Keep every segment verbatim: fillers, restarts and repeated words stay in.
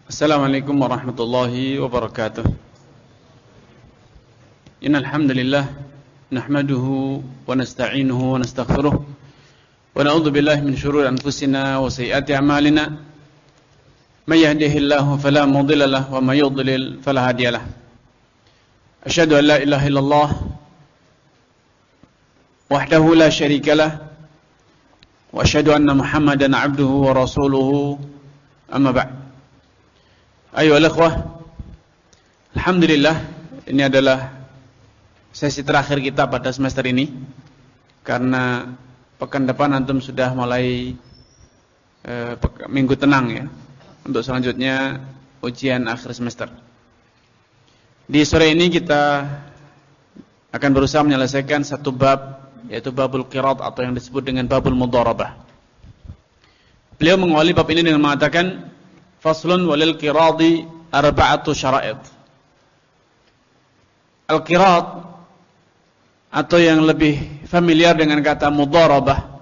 Assalamualaikum warahmatullahi wabarakatuh. Innal hamdalillah nahmaduhu wa nasta'inuhu wa nastaghfiruh wa na'udzu billahi min shururi anfusina wa sayyiati a'malina. May yahdihillahu fala mudilla lahu wa may yudlil fala hadiya lahu. Asyhadu an la ilaha illallah wahdahu la syarika lahu wa asyhadu anna Muhammadan 'abduhu wa rasuluhu. Amma ba'd. Ayo ikhwah, alhamdulillah ini adalah sesi terakhir kita pada semester ini, karena pekan depan antum sudah mulai eh, minggu tenang ya, untuk selanjutnya ujian akhir semester. Di sore ini kita akan berusaha menyelesaikan satu bab, yaitu babul qirat atau yang disebut dengan babul mudharabah. Beliau mengawali bab ini dengan mengatakan faslun walil qiradi arba'atu syara'id. Al-qirat atau yang lebih familiar dengan kata mudharabah,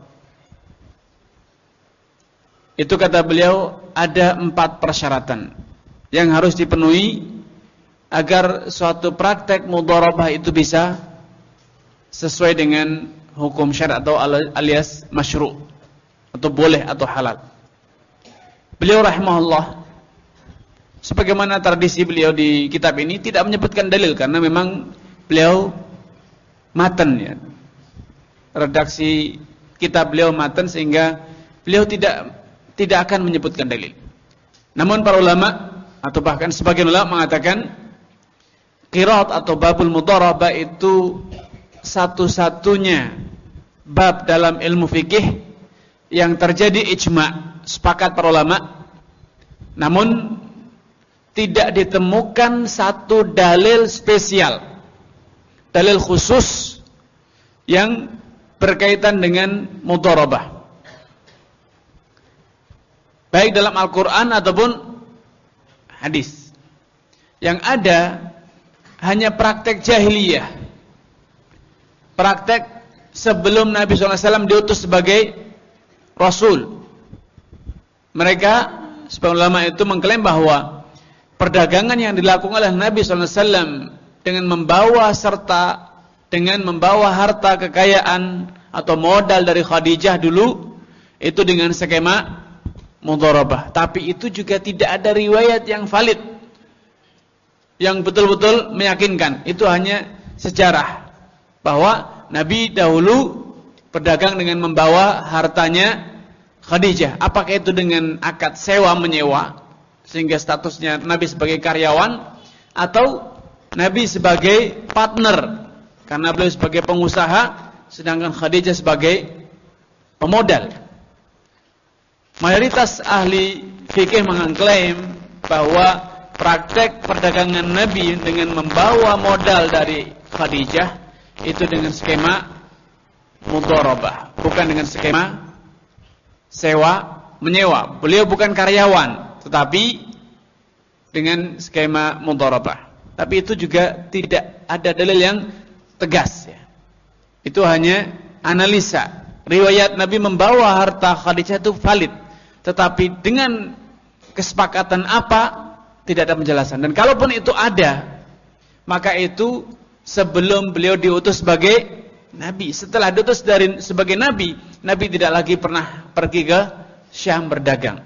itu kata beliau ada empat persyaratan yang harus dipenuhi agar suatu praktek mudharabah itu bisa sesuai dengan hukum syar'i atau alias masyru' atau boleh atau halal. Beliau rahimahullah, sebagaimana tradisi beliau di kitab ini, tidak menyebutkan dalil karena memang beliau matan ya. Redaksi kitab beliau matan sehingga beliau tidak tidak akan menyebutkan dalil. Namun para ulama atau bahkan sebagian ulama mengatakan qirat atau babul mudharabah itu satu-satunya bab dalam ilmu fikih yang terjadi ijma', sepakat para ulama, namun tidak ditemukan satu dalil spesial, dalil khusus yang berkaitan dengan mudharabah, baik dalam Al-Quran ataupun hadis. Yang ada hanya praktek jahiliyah, praktek sebelum Nabi shallallahu alaihi wasallam diutus sebagai Rasul. Mereka, sebagian ulama itu mengklaim bahwa perdagangan yang dilakukan oleh Nabi shallallahu alaihi wasallam dengan membawa serta dengan membawa harta kekayaan atau modal dari Khadijah dulu itu dengan skema mudharabah. Tapi itu juga tidak ada riwayat yang valid, yang betul-betul meyakinkan. Itu hanya sejarah bahwa Nabi dahulu berdagang dengan membawa hartanya Khadijah. Apakah itu dengan akad sewa menyewa sehingga statusnya Nabi sebagai karyawan, atau Nabi sebagai partner karena beliau sebagai pengusaha sedangkan Khadijah sebagai pemodal. Mayoritas ahli fikih mengklaim bahwa praktek perdagangan Nabi dengan membawa modal dari Khadijah itu dengan skema mudharabah, bukan dengan skema sewa menyewa. Beliau bukan karyawan, tetapi dengan skema mudharabah. Tapi itu juga tidak ada dalil yang tegas ya. Itu hanya analisa. Riwayat Nabi membawa harta Khadijah itu valid, tetapi dengan kesepakatan apa tidak ada penjelasan. Dan kalaupun itu ada, maka itu sebelum beliau diutus sebagai Nabi. Setelah diutus dari sebagai Nabi, Nabi tidak lagi pernah pergi ke Syam berdagang,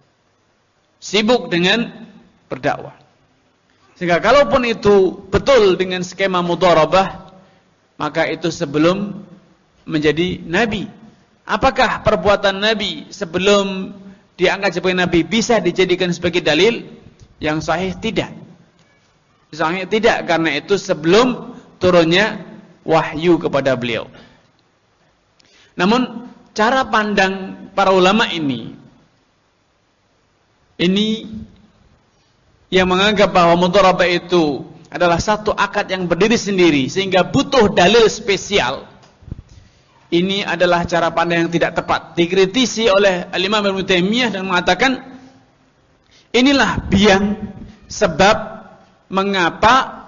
sibuk dengan berdakwah. Sehingga kalaupun itu betul dengan skema mudharabah, maka itu sebelum menjadi Nabi. Apakah perbuatan Nabi sebelum diangkat sebagai Nabi bisa dijadikan sebagai dalil? Yang sahih tidak. Sahih tidak, karena itu sebelum turunnya wahyu kepada beliau. Namun cara pandang para ulama ini ini yang menganggap bahwa mudharabah itu adalah satu akad yang berdiri sendiri sehingga butuh dalil spesial. Ini adalah cara pandang yang tidak tepat. Dikritisi oleh Al-Imam Ibnu Taimiyah dan mengatakan inilah biang sebab mengapa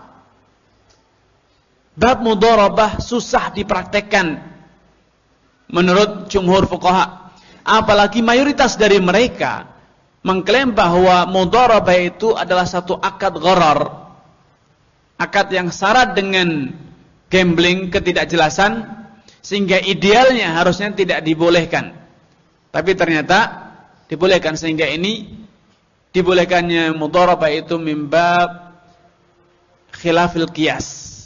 bab mudharabah susah dipraktekkan menurut jumhur fuqaha. Apalagi mayoritas dari mereka mengklaim bahwa mudharabah itu adalah satu akad gharar, akad yang syarat dengan gambling, ketidakjelasan, sehingga idealnya harusnya tidak dibolehkan. Tapi ternyata dibolehkan, sehingga ini dibolehkannya mudharabah itu mimbab khilafil qiyas.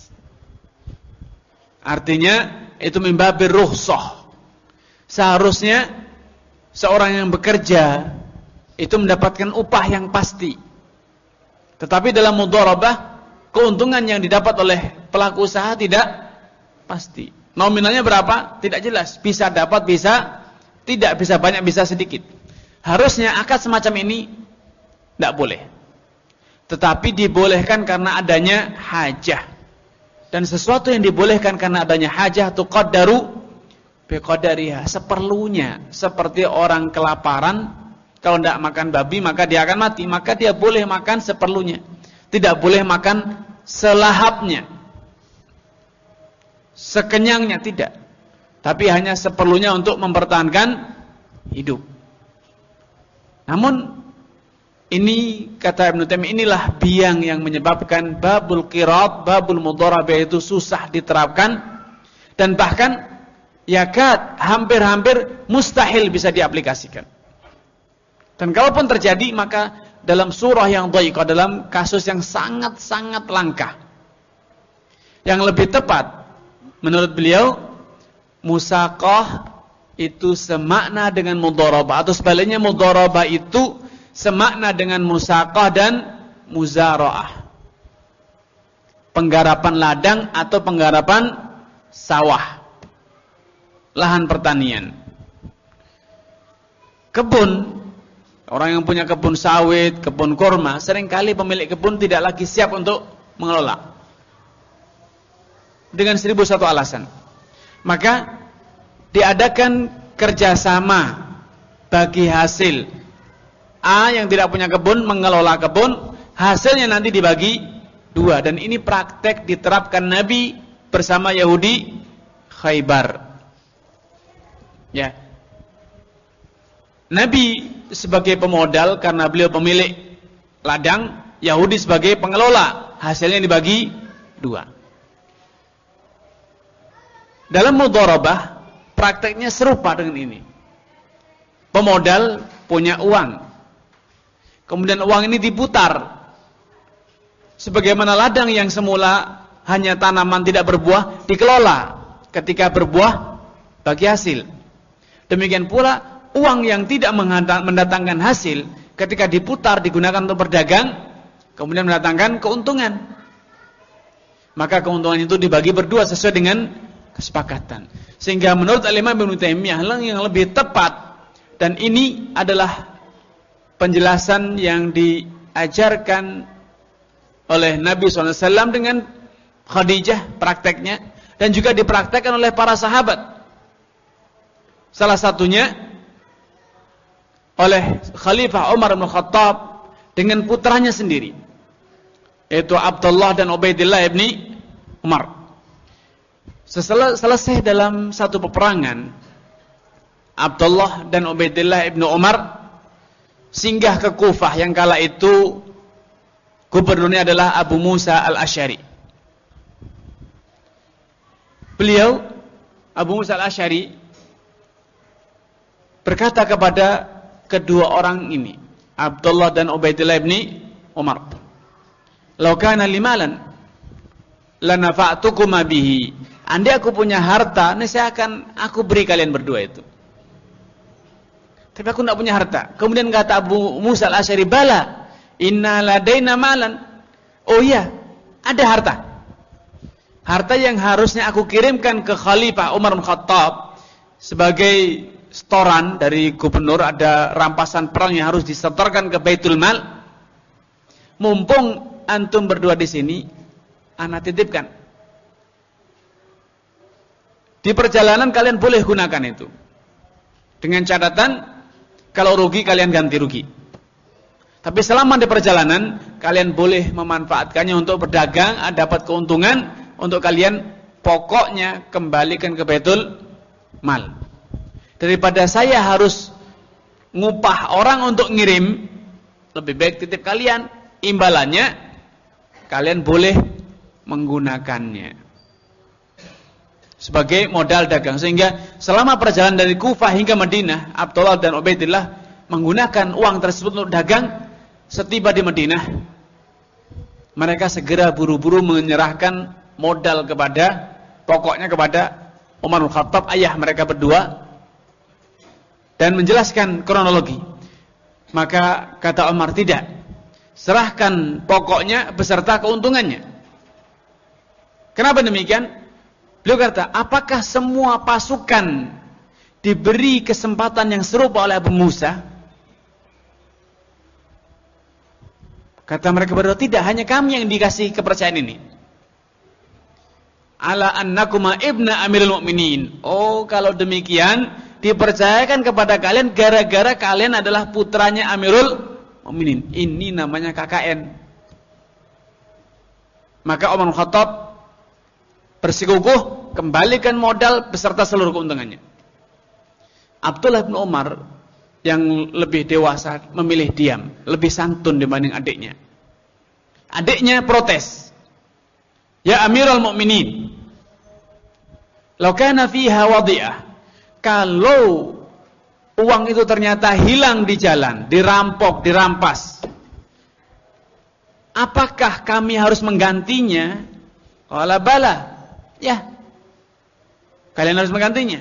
Artinya itu mimbabir rukhsah. Seharusnya seorang yang bekerja itu mendapatkan upah yang pasti. Tetapi dalam mudharabah, keuntungan yang didapat oleh pelaku usaha tidak pasti. Nominalnya berapa? Tidak jelas. Bisa dapat, bisa tidak, bisa banyak, bisa sedikit. Harusnya akad semacam ini tidak boleh. Tetapi dibolehkan karena adanya hajah. Dan sesuatu yang dibolehkan karena adanya hajah tuqaddaru biqadariha, seperlunya. Seperti orang kelaparan, kalau tidak makan babi maka dia akan mati, maka dia boleh makan seperlunya. Tidak boleh makan selahapnya, sekenyangnya, tidak. Tapi hanya seperlunya untuk mempertahankan hidup. Namun ini, kata Ibnu Taimiyah, inilah biang yang menyebabkan babul qirat, babul mudharabah itu susah diterapkan, dan bahkan yakad hampir-hampir mustahil bisa diaplikasikan. Dan kalaupun terjadi, maka dalam surah yang dhaiqah, dalam kasus yang sangat-sangat langka. Yang lebih tepat menurut beliau, musaqah itu semakna dengan mudharabah, atau sebaliknya mudharabah itu semakna dengan musaqah dan muzara'ah. Penggarapan ladang atau penggarapan sawah, lahan pertanian. Kebun, orang yang punya kebun sawit, kebun kurma, seringkali pemilik kebun tidak lagi siap untuk mengelola, dengan seribu satu alasan. Maka diadakan kerjasama bagi hasil. A yang tidak punya kebun mengelola kebun, hasilnya nanti dibagi dua. Dan ini praktek diterapkan Nabi bersama Yahudi Khaybar. Ya, Nabi sebagai pemodal karena beliau pemilik ladang, Yahudi sebagai pengelola, hasilnya dibagi dua. Dalam mudharabah prakteknya serupa dengan ini. Pemodal punya uang, kemudian uang ini diputar. Sebagaimana ladang yang semula hanya tanaman tidak berbuah, dikelola, ketika berbuah bagi hasil. Demikian pula uang yang tidak mendatangkan hasil, ketika diputar digunakan untuk berdagang, kemudian mendatangkan keuntungan. Maka keuntungan itu dibagi berdua sesuai dengan kesepakatan. Sehingga menurut Al-Imam Ibnu Taimiyah yang lebih tepat, dan ini adalah penjelasan yang diajarkan oleh Nabi shallallahu alaihi wasallam dengan Khadijah prakteknya, dan juga dipraktekkan oleh para sahabat. Salah satunya oleh Khalifah Umar bin Khattab dengan putranya sendiri, yaitu Abdullah dan Ubaidillah ibni Umar. Setelah selesai dalam satu peperangan, Abdullah dan Ubaidillah ibnu Umar singgah ke Kufah yang kala itu gubernurnya adalah Abu Musa al-Asy'ari. Beliau, Abu Musa al-Asy'ari, berkata kepada kedua orang ini, Abdullah dan Ubaidillah ibni Umar, "Lau kana limalan lanafa'tukuma bihi." Andai aku punya harta, niscaya akan aku beri kalian berdua itu. Tapi aku tidak punya harta. Kemudian kata Abu Musa al-Asy'ari, "Bala, inna ladaina malan." Oh iya, ada harta. Harta yang harusnya aku kirimkan ke Khalifah Umar bin Khattab sebagai setoran dari gubernur, ada rampasan perang yang harus disetorkan ke Baitul Mal. Mumpung antum berdua di sini, ana titipkan. Di perjalanan kalian boleh gunakan itu. Dengan catatan, kalau rugi kalian ganti rugi. Tapi selama di perjalanan, kalian boleh memanfaatkannya untuk berdagang, dapat keuntungan, untuk kalian pokoknya kembalikan ke Baitul Mal. Daripada saya harus ngupah orang untuk ngirim, lebih baik titip kalian, imbalannya kalian boleh menggunakannya sebagai modal dagang. Sehingga selama perjalanan dari Kufah hingga Madinah, Abdullah dan Ubaidillah menggunakan uang tersebut untuk dagang. Setiba di Madinah, mereka segera buru-buru menyerahkan modal kepada, pokoknya kepada Umar bin Khattab, ayah mereka berdua, dan menjelaskan kronologi. Maka kata Umar, tidak, serahkan pokoknya beserta keuntungannya. Kenapa demikian? Beliau kata, apakah semua pasukan diberi kesempatan yang serupa oleh Abu Musa? Kata mereka berdua, tidak, hanya kami yang dikasih kepercayaan ini. Ala annakuma ibna amirul mu'minin. Oh, kalau demikian dipercayakan kepada kalian gara-gara kalian adalah putranya Amirul Mukminin. Ini namanya K K N. Maka Umar bin Khattab bersikukuh kembalikan modal beserta seluruh keuntungannya. Abdullah bin Umar yang lebih dewasa memilih diam, lebih santun dibanding adiknya. Adiknya protes. Ya Amirul Mukminin, law kana fiha wadi'ah, kalau uang itu ternyata hilang di jalan, dirampok, dirampas, apakah kami harus menggantinya? Qala bala. Ya, kalian harus menggantinya.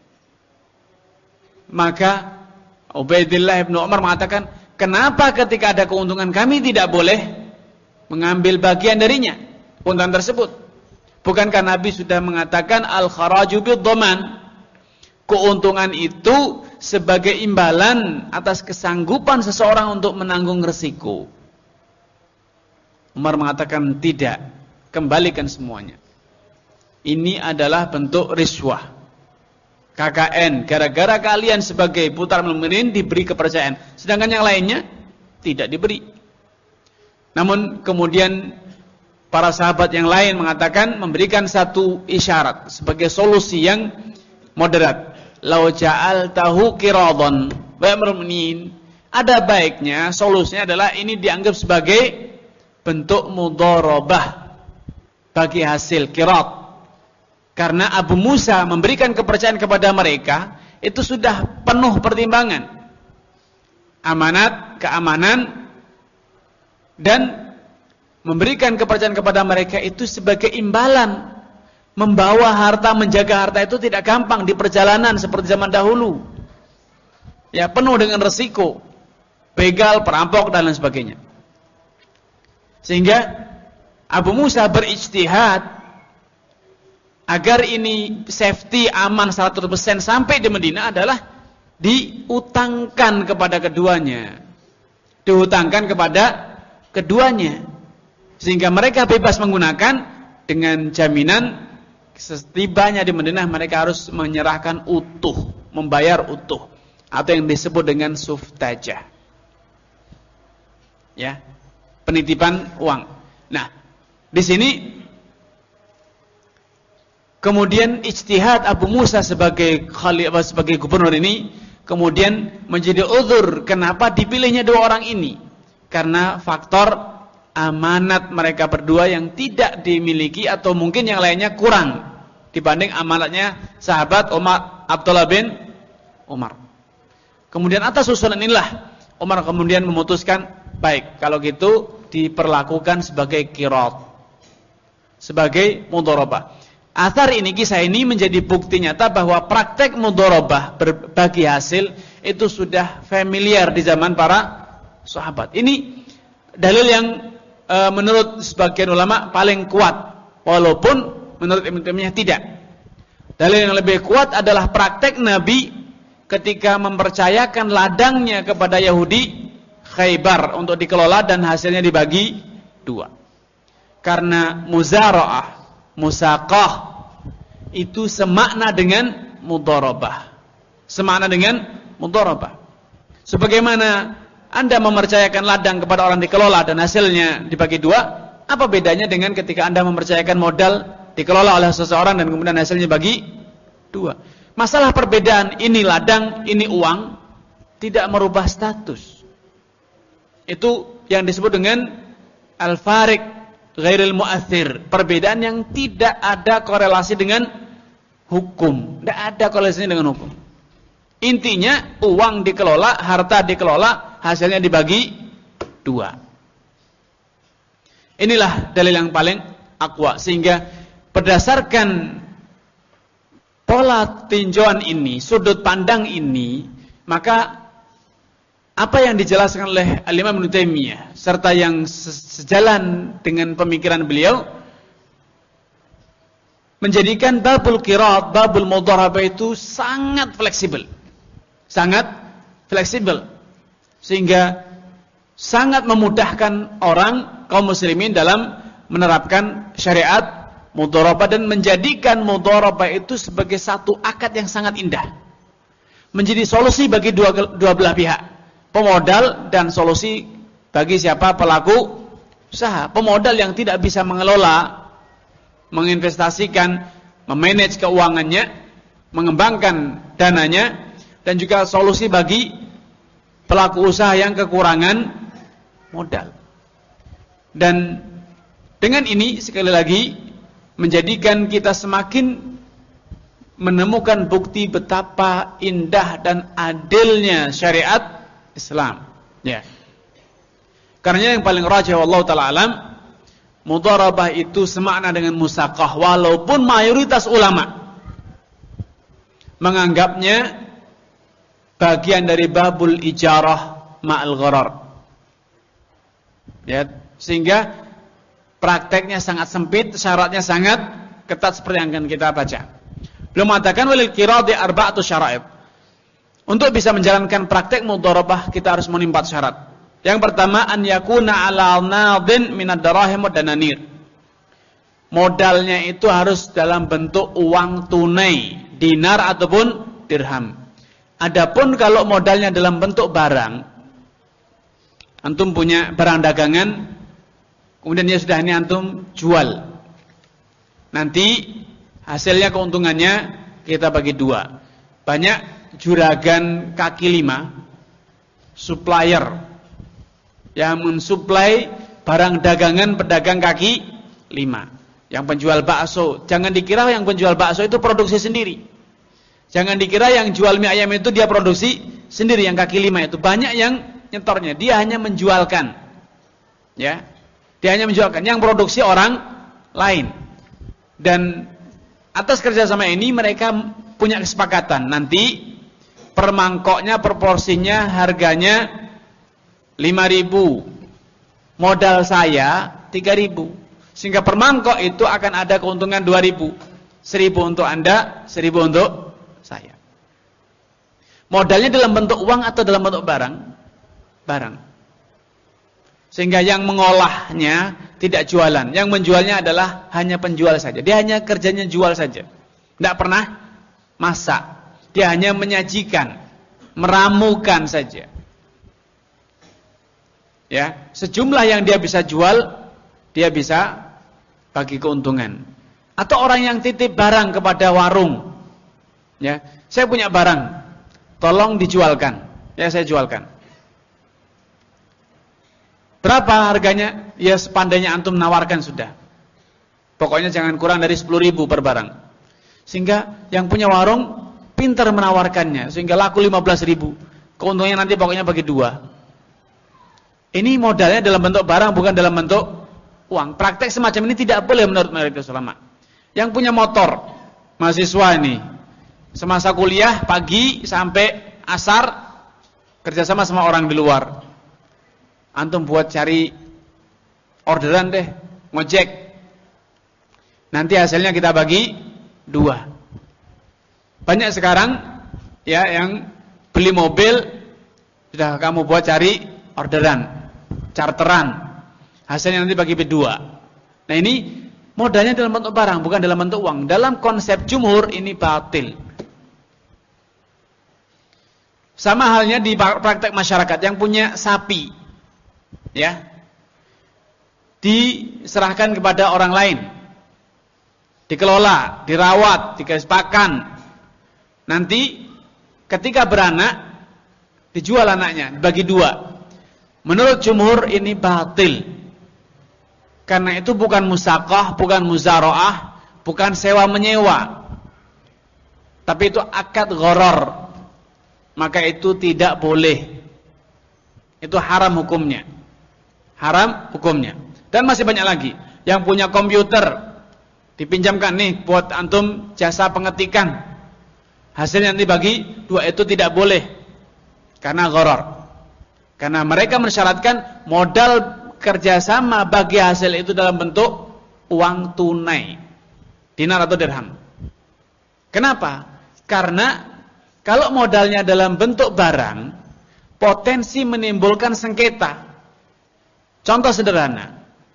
Maka Ubaidillah bin Umar mengatakan, kenapa ketika ada keuntungan kami tidak boleh mengambil bagian darinya, keuntungan tersebut? Bukankah Nabi sudah mengatakan al-kharaju bid-dhaman, keuntungan itu sebagai imbalan atas kesanggupan seseorang untuk menanggung resiko. Umar mengatakan tidak, kembalikan semuanya. Ini adalah bentuk riswah. K K N, gara-gara kalian sebagai putra mukminin diberi kepercayaan, sedangkan yang lainnya tidak diberi. Namun kemudian para sahabat yang lain mengatakan, memberikan satu isyarat sebagai solusi yang moderat. Lau ja'altahu qiradhan wa amrun, ada baiknya solusinya adalah ini dianggap sebagai bentuk mudharabah bagi hasil qirad. Karena Abu Musa memberikan kepercayaan kepada mereka, itu sudah penuh pertimbangan. Amanat, keamanan, dan memberikan kepercayaan kepada mereka itu sebagai imbalan. Membawa harta, menjaga harta itu tidak gampang di perjalanan seperti zaman dahulu. Ya, penuh dengan resiko. Begal, perampok, dan lain sebagainya. Sehingga Abu Musa berijtihad agar ini safety, aman seratus persen sampai di Madinah adalah diutangkan kepada keduanya. Diutangkan kepada keduanya. Sehingga mereka bebas menggunakan dengan jaminan setibanya di Madinah mereka harus menyerahkan utuh, membayar utuh. Atau yang disebut dengan suftajah. Ya, penitipan uang. Nah, di sini kemudian ijtihad Abu Musa sebagai khalifah, sebagai gubernur ini kemudian menjadi uzur kenapa dipilihnya dua orang ini. Karena faktor amanat mereka berdua yang tidak dimiliki atau mungkin yang lainnya kurang dibanding amanatnya sahabat Umar, Abdullah bin Umar. Kemudian atas usulan inilah Umar kemudian memutuskan, baik, kalau gitu diperlakukan sebagai qirad, sebagai mudharabah. Athar ini, kisah ini menjadi bukti nyata bahwa praktek mudharabah berbagi hasil itu sudah familiar di zaman para sahabat. Ini dalil yang e, menurut sebagian ulama paling kuat, walaupun menurut Ibnu Taimiyah tidak. Dalil yang lebih kuat adalah praktek Nabi ketika mempercayakan ladangnya kepada Yahudi Khaybar untuk dikelola dan hasilnya dibagi dua. Karena muzara'ah, musaqah itu semakna dengan mudharabah. Semakna dengan mudharabah. Sebagaimana Anda mempercayakan ladang kepada orang dikelola dan hasilnya dibagi dua, apa bedanya dengan ketika Anda mempercayakan modal dikelola oleh seseorang dan kemudian hasilnya bagi dua? Masalah perbedaan ini ladang, ini uang tidak merubah status. Itu yang disebut dengan al-fariq ghairil mu'athir, perbedaan yang tidak ada korelasi dengan hukum, tidak ada korelasinya dengan hukum. Intinya uang dikelola, harta dikelola, hasilnya dibagi dua. Inilah dalil yang paling aqwa, sehingga berdasarkan pola tinjauan ini, sudut pandang ini, maka apa yang dijelaskan oleh Al-Imam Ibnu Taimiyah serta yang sejalan dengan pemikiran beliau menjadikan babul qiraat, babul mudharabah itu sangat fleksibel. Sangat fleksibel. Sehingga sangat memudahkan orang kaum muslimin dalam menerapkan syariat mudharabah dan menjadikan mudharabah itu sebagai satu akad yang sangat indah. Menjadi solusi bagi dua, dua belah pihak. Pemodal dan solusi bagi siapa pelaku usaha. Pemodal yang tidak bisa mengelola, menginvestasikan, memanage keuangannya, mengembangkan dananya, dan juga solusi bagi pelaku usaha yang kekurangan modal. Dan dengan ini sekali lagi menjadikan kita semakin menemukan bukti betapa indah dan adilnya syariat Islam. Ya. Karena yang paling rajih wallahu taala alam, mudharabah itu semakna dengan musaqah, walaupun mayoritas ulama menganggapnya bagian dari babul ijarah ma'al gharar. Ya, sehingga prakteknya sangat sempit, syaratnya sangat ketat seperti yang akan kita baca. Belum mengatakan walil qiradi arba'atu syara'id. Untuk bisa menjalankan praktek mudharabah kita harus memenuhi syarat. Yang pertama, an yakuna ala nadin minad darahim wa dananir. Modalnya itu harus dalam bentuk uang tunai, dinar ataupun dirham. Adapun kalau modalnya dalam bentuk barang, antum punya barang dagangan, kemudian ya sudah ini antum jual. Nanti hasilnya keuntungannya kita bagi dua. Banyak juragan kaki lima, supplier yang mensuplai barang dagangan pedagang kaki lima. Yang penjual bakso, jangan dikira yang penjual bakso itu produksi sendiri. Jangan dikira yang jual mie ayam itu dia produksi sendiri, yang kaki lima itu. Banyak yang nyetornya, dia hanya menjualkan. Ya. Dia hanya menjualkan, yang produksi orang lain. Dan atas kerjasama ini mereka punya kesepakatan. Nanti per mangkoknya, proporsinya, harganya lima ribu. Modal saya tiga ribu. Sehingga per mangkok itu akan ada keuntungan dua ribu. seribu untuk Anda, seribu untuk saya. Modalnya dalam bentuk uang atau dalam bentuk barang? Barang. Sehingga yang mengolahnya tidak jualan. Yang menjualnya adalah hanya penjual saja. Dia hanya kerjanya jual saja. Tidak pernah masak. Dia hanya menyajikan, meramukan saja. Ya, sejumlah yang dia bisa jual, dia bisa bagi keuntungan. Atau orang yang titip barang kepada warung. Ya, saya punya barang, tolong dijualkan. Ya, saya jualkan. Berapa harganya? Ya, sepandainya antum nawarkan sudah. Pokoknya jangan kurang dari sepuluh ribu per barang. Sehingga yang punya warung pintar menawarkannya, sehingga laku lima belas ribu. Keuntungannya nanti pokoknya bagi dua. Ini modalnya dalam bentuk barang, bukan dalam bentuk uang. Praktek semacam ini tidak boleh menurut mayoritas ulama. Yang punya motor, mahasiswa ini, semasa kuliah pagi sampai asar kerjasama sama orang di luar. Antum buat cari orderan deh, ngojek. Nanti hasilnya kita bagi dua. Banyak sekarang ya yang beli mobil sudah kamu buat cari orderan, charteran. Hasilnya nanti bagi dua. Nah, ini modalnya dalam bentuk barang, bukan dalam bentuk uang. Dalam konsep jumhur ini batil. Sama halnya di praktek masyarakat yang punya sapi, ya, diserahkan kepada orang lain, dikelola, dirawat, dikasih pakan. Nanti ketika beranak dijual anaknya, bagi dua. Menurut jumhur ini batil. Karena itu bukan musaqah, bukan muzara'ah, bukan sewa menyewa. Tapi itu akad gharar. Maka itu tidak boleh. Itu haram hukumnya. Haram hukumnya. Dan masih banyak lagi. Yang punya komputer dipinjamkan nih buat antum jasa pengetikan. Hasilnya nanti bagi dua, itu tidak boleh. Karena gharar. Karena mereka mensyaratkan modal kerjasama bagi hasil itu dalam bentuk uang tunai, dinar atau dirham. Kenapa? Karena kalau modalnya dalam bentuk barang, potensi menimbulkan sengketa. Contoh sederhana.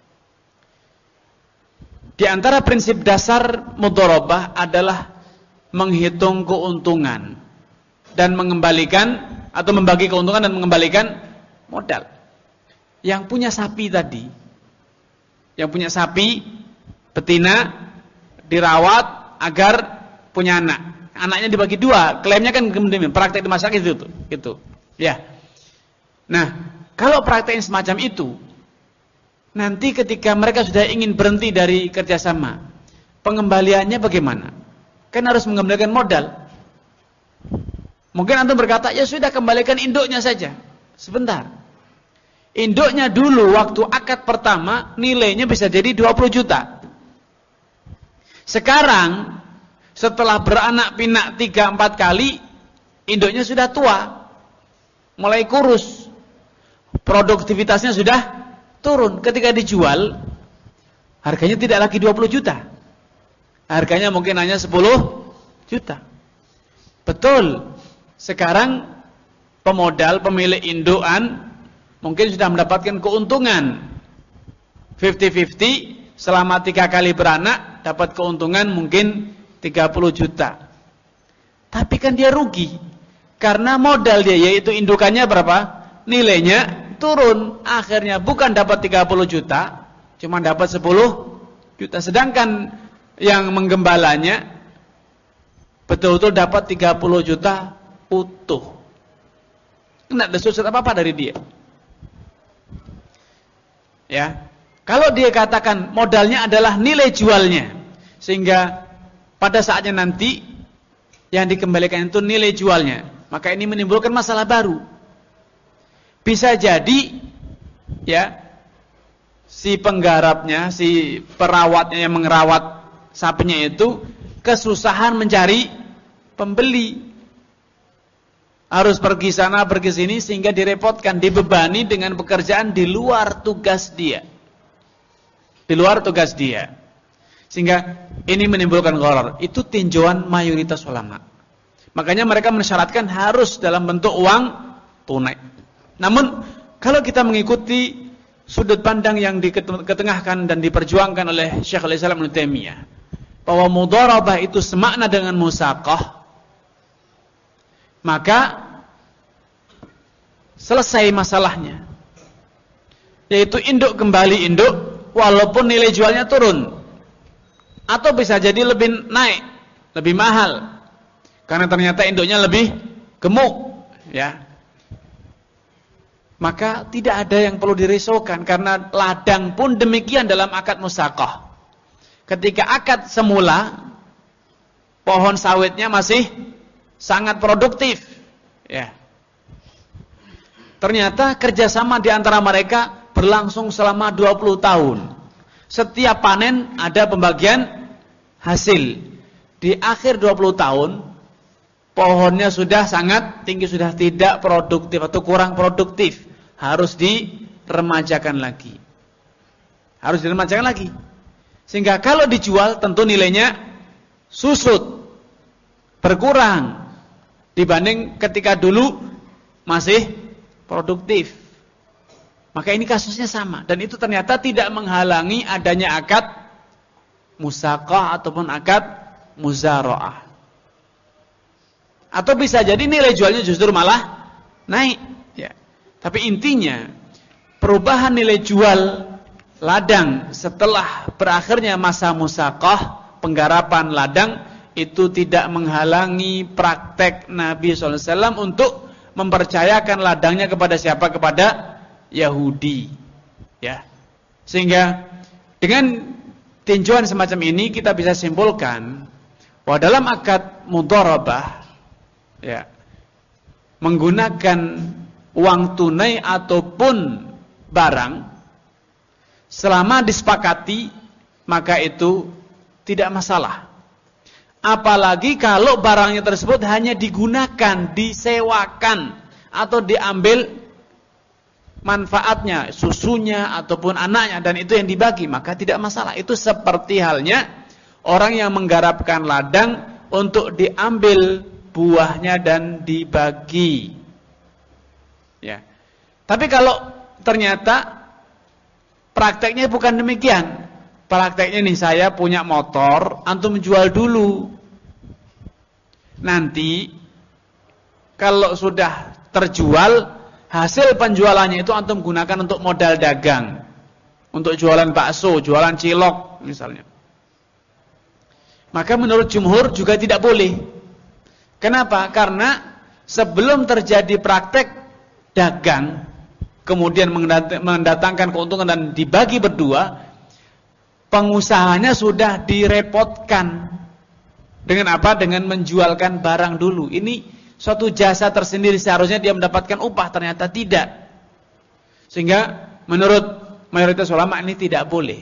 Di antara prinsip dasar mudharabah adalah menghitung keuntungan dan mengembalikan atau membagi keuntungan dan mengembalikan modal. Yang punya sapi tadi, yang punya sapi betina dirawat agar punya anak, anaknya dibagi dua, klaimnya kan kemudian praktek di masyarakat itu, gitu, ya. Nah, kalau praktek semacam itu, nanti ketika mereka sudah ingin berhenti dari kerjasama, pengembaliannya bagaimana? Kan harus mengembalikan modal. Mungkin antum berkata, ya sudah kembalikan induknya saja. Sebentar. Induknya dulu waktu akad pertama nilainya bisa jadi dua puluh juta. Sekarang setelah beranak pinak tiga empat kali, induknya sudah tua. Mulai kurus. Produktivitasnya sudah turun. Ketika dijual, harganya tidak lagi dua puluh juta. Harganya mungkin hanya sepuluh juta. Betul. Sekarang pemodal, pemilik indukan mungkin sudah mendapatkan keuntungan fifty fifty selama tiga kali beranak, dapat keuntungan mungkin tiga puluh juta. Tapi kan dia rugi. Karena modal dia, yaitu indukannya berapa? Nilainya turun. Akhirnya bukan dapat tiga puluh juta, cuma dapat sepuluh juta. Sedangkan yang menggembalanya betul-betul dapat tiga puluh juta utuh. Tidak ada susut apa-apa dari dia. Ya, kalau dia katakan modalnya adalah nilai jualnya, sehingga pada saatnya nanti yang dikembalikan itu nilai jualnya, maka ini menimbulkan masalah baru. Bisa jadi, ya, si penggarapnya, si perawatnya yang mengerawat sapinya itu kesusahan mencari pembeli, harus pergi sana pergi sini sehingga direpotkan, dibebani dengan pekerjaan di luar tugas dia, di luar tugas dia, sehingga ini menimbulkan gharar. Itu tinjauan mayoritas ulama. Makanya mereka mensyaratkan harus dalam bentuk uang tunai. Namun kalau kita mengikuti sudut pandang yang diketengahkan dan diperjuangkan oleh Syekhul Islam Ibnu Taimiyah, bahwa mudharabah itu semakna dengan musaqah, maka selesai masalahnya, yaitu induk kembali induk walaupun nilai jualnya turun, atau bisa jadi lebih naik, lebih mahal, karena ternyata induknya lebih gemuk, ya. Maka tidak ada yang perlu dirisaukan, karena ladang pun demikian dalam akad musaqah. Ketika akad semula pohon sawitnya masih sangat produktif, ya. Ternyata kerjasama di antara mereka berlangsung selama dua puluh tahun. Setiap panen ada pembagian hasil. Di akhir dua puluh tahun, pohonnya sudah sangat tinggi, sudah tidak produktif atau kurang produktif. Harus diremajakan lagi. Harus diremajakan lagi. Sehingga kalau dijual tentu nilainya susut, berkurang dibanding ketika dulu masih produktif. Maka ini kasusnya sama, dan itu ternyata tidak menghalangi adanya akad musaqah ataupun akad muzara'ah. Atau bisa jadi nilai jualnya justru malah naik, ya. Tapi intinya perubahan nilai jual ladang setelah berakhirnya masa musaqah, penggarapan ladang, itu tidak menghalangi praktek Nabi shallallahu alaihi wasallam untuk mempercayakan ladangnya kepada siapa? Kepada Yahudi. Ya. Sehingga dengan tinjauan semacam ini kita bisa simpulkan bahwa dalam akad mudharabah ya, menggunakan uang tunai ataupun barang selama disepakati maka itu tidak masalah. Apalagi kalau barangnya tersebut hanya digunakan, disewakan atau diambil manfaatnya, susunya ataupun anaknya, dan itu yang dibagi, maka tidak masalah. Itu seperti halnya orang yang menggarapkan ladang untuk diambil buahnya dan dibagi. Ya. Tapi kalau ternyata prakteknya bukan demikian. Prakteknya nih, saya punya motor, antum jual dulu. Nanti kalau sudah terjual, hasil penjualannya itu antum gunakan untuk modal dagang, untuk jualan bakso, jualan cilok misalnya. Maka menurut jumhur juga tidak boleh. Kenapa? Karena sebelum terjadi praktek dagang, kemudian mendatangkan keuntungan dan dibagi berdua, pengusahanya sudah direpotkan. Dengan apa? Dengan menjualkan barang dulu. Ini suatu jasa tersendiri, seharusnya dia mendapatkan upah, ternyata tidak. Sehingga menurut mayoritas ulama ini tidak boleh.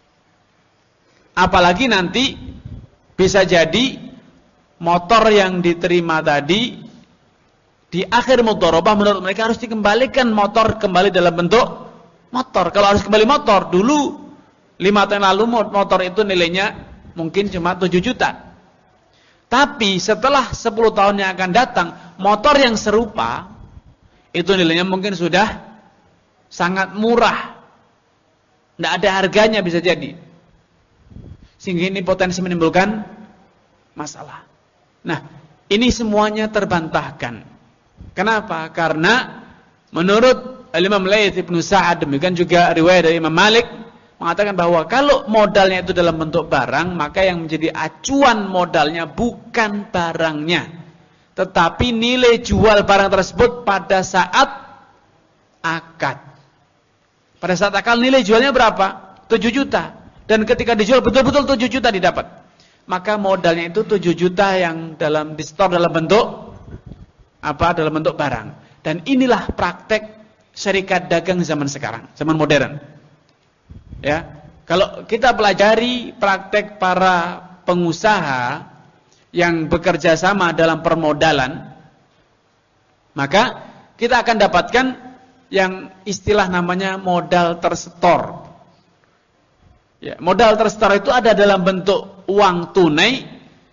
Apalagi nanti bisa jadi motor yang diterima tadi di akhir mudharabah, menurut mereka harus dikembalikan motor kembali dalam bentuk motor. Kalau harus kembali motor, dulu lima tahun lalu motor itu nilainya mungkin cuma tujuh juta. Tapi setelah sepuluh tahun yang akan datang, motor yang serupa itu nilainya mungkin sudah sangat murah. Tidak ada harganya bisa jadi. Sehingga ini potensi menimbulkan masalah. Nah, ini semuanya terbantahkan. Kenapa? Karena menurut Imam Laits Ibnu Sa'ad, demikian juga riwayat dari Imam Malik, mengatakan bahwa kalau modalnya itu dalam bentuk barang, maka yang menjadi acuan modalnya bukan barangnya, tetapi nilai jual barang tersebut pada saat akad. Pada saat akad nilai jualnya berapa? tujuh juta. Dan ketika dijual betul-betul tujuh juta didapat. Maka modalnya itu tujuh juta yang dalam di store dalam bentuk apa? Dalam bentuk barang. Dan inilah praktek syarikat dagang zaman sekarang, zaman modern. Ya, kalau kita pelajari praktek para pengusaha yang bekerja sama dalam permodalan, maka kita akan dapatkan yang istilah namanya modal tersetor. Ya, modal tersetor itu ada dalam bentuk uang tunai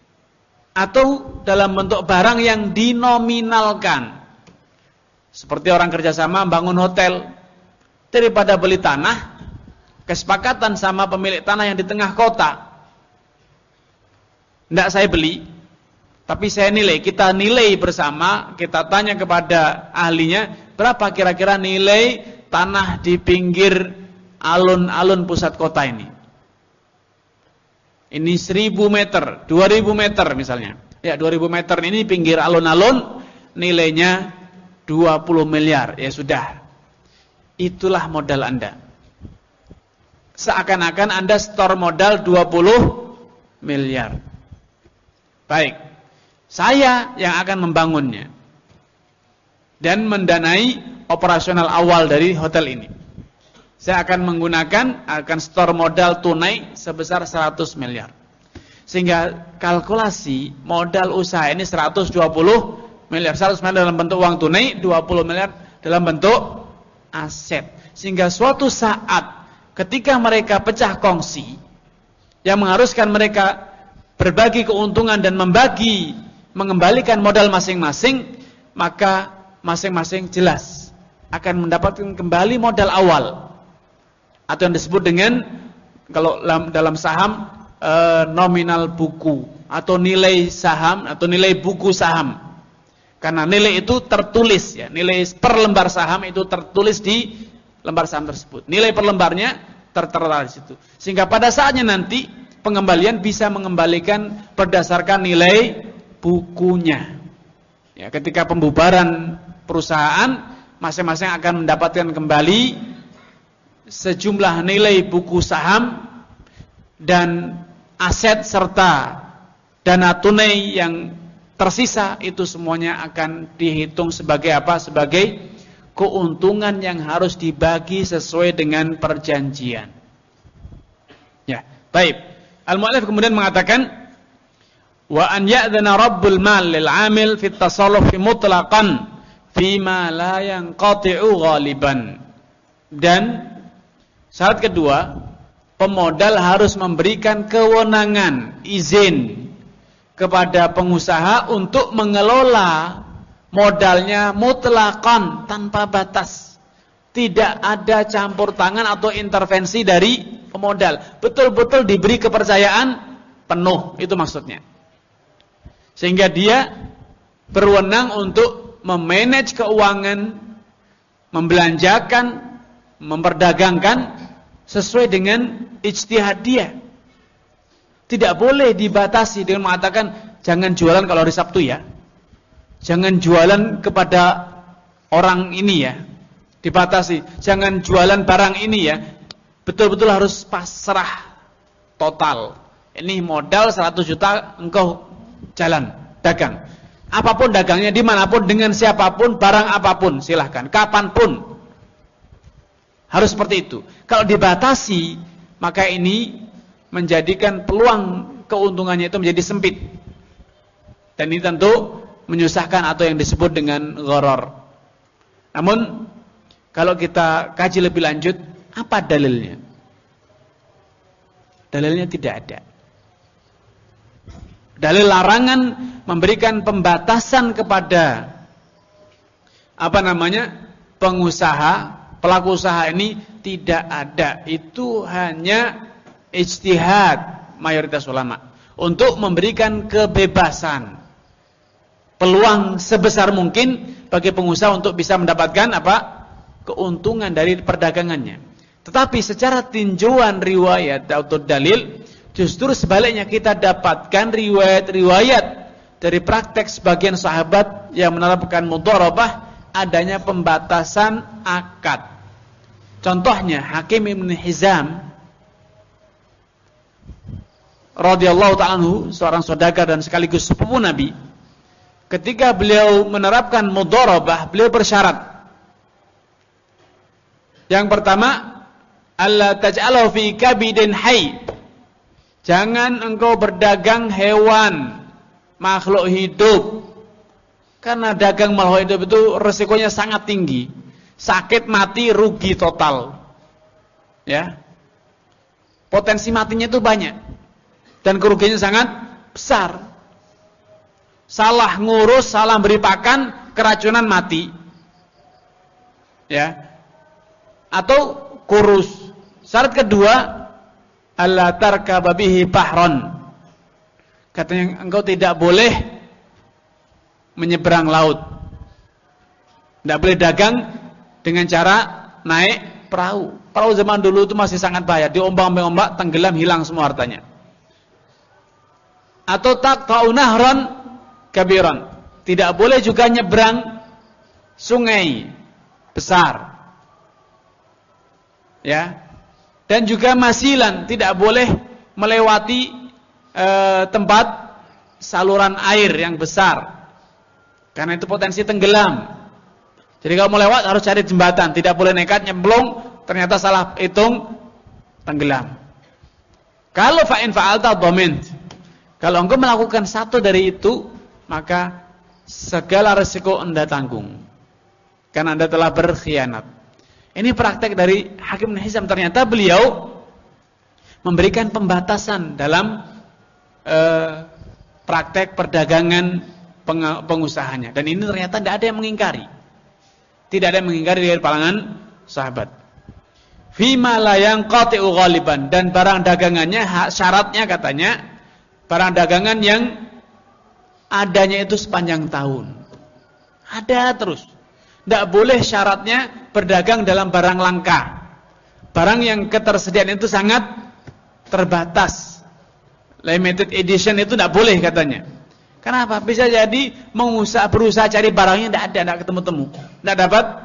atau dalam bentuk barang yang dinominalkan. Seperti orang kerjasama bangun hotel, daripada beli tanah, kesepakatan sama pemilik tanah yang di tengah kota. Tidak saya beli, tapi saya nilai. Kita nilai bersama, kita tanya kepada ahlinya, berapa kira-kira nilai tanah di pinggir alun-alun pusat kota ini. Ini seribu meter, dua ribu meter misalnya. Ya, dua ribu meter ini pinggir alun-alun, nilainya dua puluh miliar. Ya sudah, itulah modal Anda. Seakan-akan Anda store modal dua puluh miliar. Baik, saya yang akan membangunnya dan mendanai operasional awal dari hotel ini. Saya akan menggunakan, akan store modal tunai sebesar seratus miliar. Sehingga kalkulasi modal usaha ini seratus dua puluh miliar. seratus miliar dalam bentuk uang tunai, dua puluh miliar dalam bentuk aset. Sehingga suatu saat ketika mereka pecah kongsi yang mengharuskan mereka berbagi keuntungan dan membagi, mengembalikan modal masing-masing, maka masing-masing jelas akan mendapatkan kembali modal awal, atau yang disebut dengan, kalau dalam saham, e, nominal buku atau nilai saham atau nilai buku saham. Karena nilai itu tertulis, ya, nilai per lembar saham itu tertulis di lembar saham tersebut. Nilai per lembarnya tertera di situ. Sehingga pada saatnya nanti pengembalian bisa mengembalikan berdasarkan nilai bukunya. Ya, ketika pembubaran perusahaan, masing-masing akan mendapatkan kembali sejumlah nilai buku saham dan aset serta dana tunai yang tersisa, itu semuanya akan dihitung sebagai apa? Sebagai keuntungan yang harus dibagi sesuai dengan perjanjian. Ya, baik. Al-mu'allif kemudian mengatakan, wa an ya'dhana rabbul mal lil 'amil fi at-tasarruf mutlaqan fima la yanqati'u ghaliban. Dan syarat kedua, pemodal harus memberikan kewenangan, izin kepada pengusaha untuk mengelola modalnya mutlaqan, tanpa batas. Tidak ada campur tangan atau intervensi dari pemodal. Betul-betul diberi kepercayaan penuh, itu maksudnya. Sehingga dia berwenang untuk memanage keuangan, membelanjakan, memperdagangkan sesuai dengan ijtihad dia. Tidak boleh dibatasi dengan mengatakan jangan jualan kalau hari Sabtu ya. Jangan jualan kepada orang ini ya. Dibatasi. Jangan jualan barang ini ya. Betul-betul harus pasrah total. Ini modal seratus juta, engkau jalan, dagang. Apapun dagangnya, dimanapun, dengan siapapun, barang apapun, silahkan, kapanpun. Harus seperti itu. Kalau dibatasi, maka ini menjadikan peluang keuntungannya itu menjadi sempit. Dan ini tentu menyusahkan atau yang disebut dengan gharar. Namun kalau kita kaji lebih lanjut, apa dalilnya? Dalilnya tidak ada. Dalil larangan memberikan pembatasan kepada apa namanya? pengusaha, pelaku usaha ini tidak ada. Itu hanya ijtihad mayoritas ulama untuk memberikan kebebasan, peluang sebesar mungkin bagi pengusaha untuk bisa mendapatkan apa? keuntungan dari perdagangannya. Tetapi secara tinjauan riwayat atau dalil, justru sebaliknya kita dapatkan riwayat-riwayat dari praktek sebagian sahabat yang menerapkan mudharabah, adanya pembatasan akad. Contohnya Hakim Ibn Hizam radhiyallahu ta'ala anhu, seorang saudagar dan sekaligus sepupu Nabi. Ketika beliau menerapkan mudharabah, beliau bersyarat. Yang pertama, alla taj'alahu fi kabidin hayy. Jangan engkau berdagang hewan, makhluk hidup. Karena dagang makhluk hidup itu resikonya sangat tinggi. Sakit, mati, rugi total. Ya. Potensi matinya itu banyak. Dan kerugiannya sangat besar. Salah ngurus, salah beri pakan, keracunan, mati. Ya. Atau kurus. Syarat kedua, alla tarkaba bihi bahron. Katanya engkau tidak boleh menyeberang laut. Tidak boleh dagang dengan cara naik perahu. Perahu zaman dulu itu masih sangat bahaya. Diombang-ombak, tenggelam, hilang semua hartanya. Atau taqta'u nahran kabiran. Tidak boleh juga nyebrang sungai besar. Ya. Dan juga masilan, tidak boleh melewati e, tempat saluran air yang besar. Karena itu potensi tenggelam. Jadi kalau mau lewat harus cari jembatan, tidak boleh nekat nyemplung, ternyata salah hitung, tenggelam. Kalau fa'in fa'alta dhamin. Kalau engkau melakukan satu dari itu, maka segala resiko Anda tanggung. Karena Anda telah berkhianat. Ini praktek dari Hakim Ibn Hizam. Ternyata beliau memberikan pembatasan dalam eh, praktek perdagangan pengusahanya. Dan ini ternyata tidak ada yang mengingkari. Tidak ada yang mengingkari dari kalangan sahabat. Fima la yanqati'u ghaliban. Dan barang dagangannya, syaratnya katanya, barang dagangan yang adanya itu sepanjang tahun. Ada terus. Tidak boleh syaratnya berdagang dalam barang langka. Barang yang ketersediaan itu sangat terbatas. Limited edition itu tidak boleh katanya. Kenapa? Bisa jadi mengusaha, berusaha cari barangnya tidak ada, tidak ketemu-temu. Tidak dapat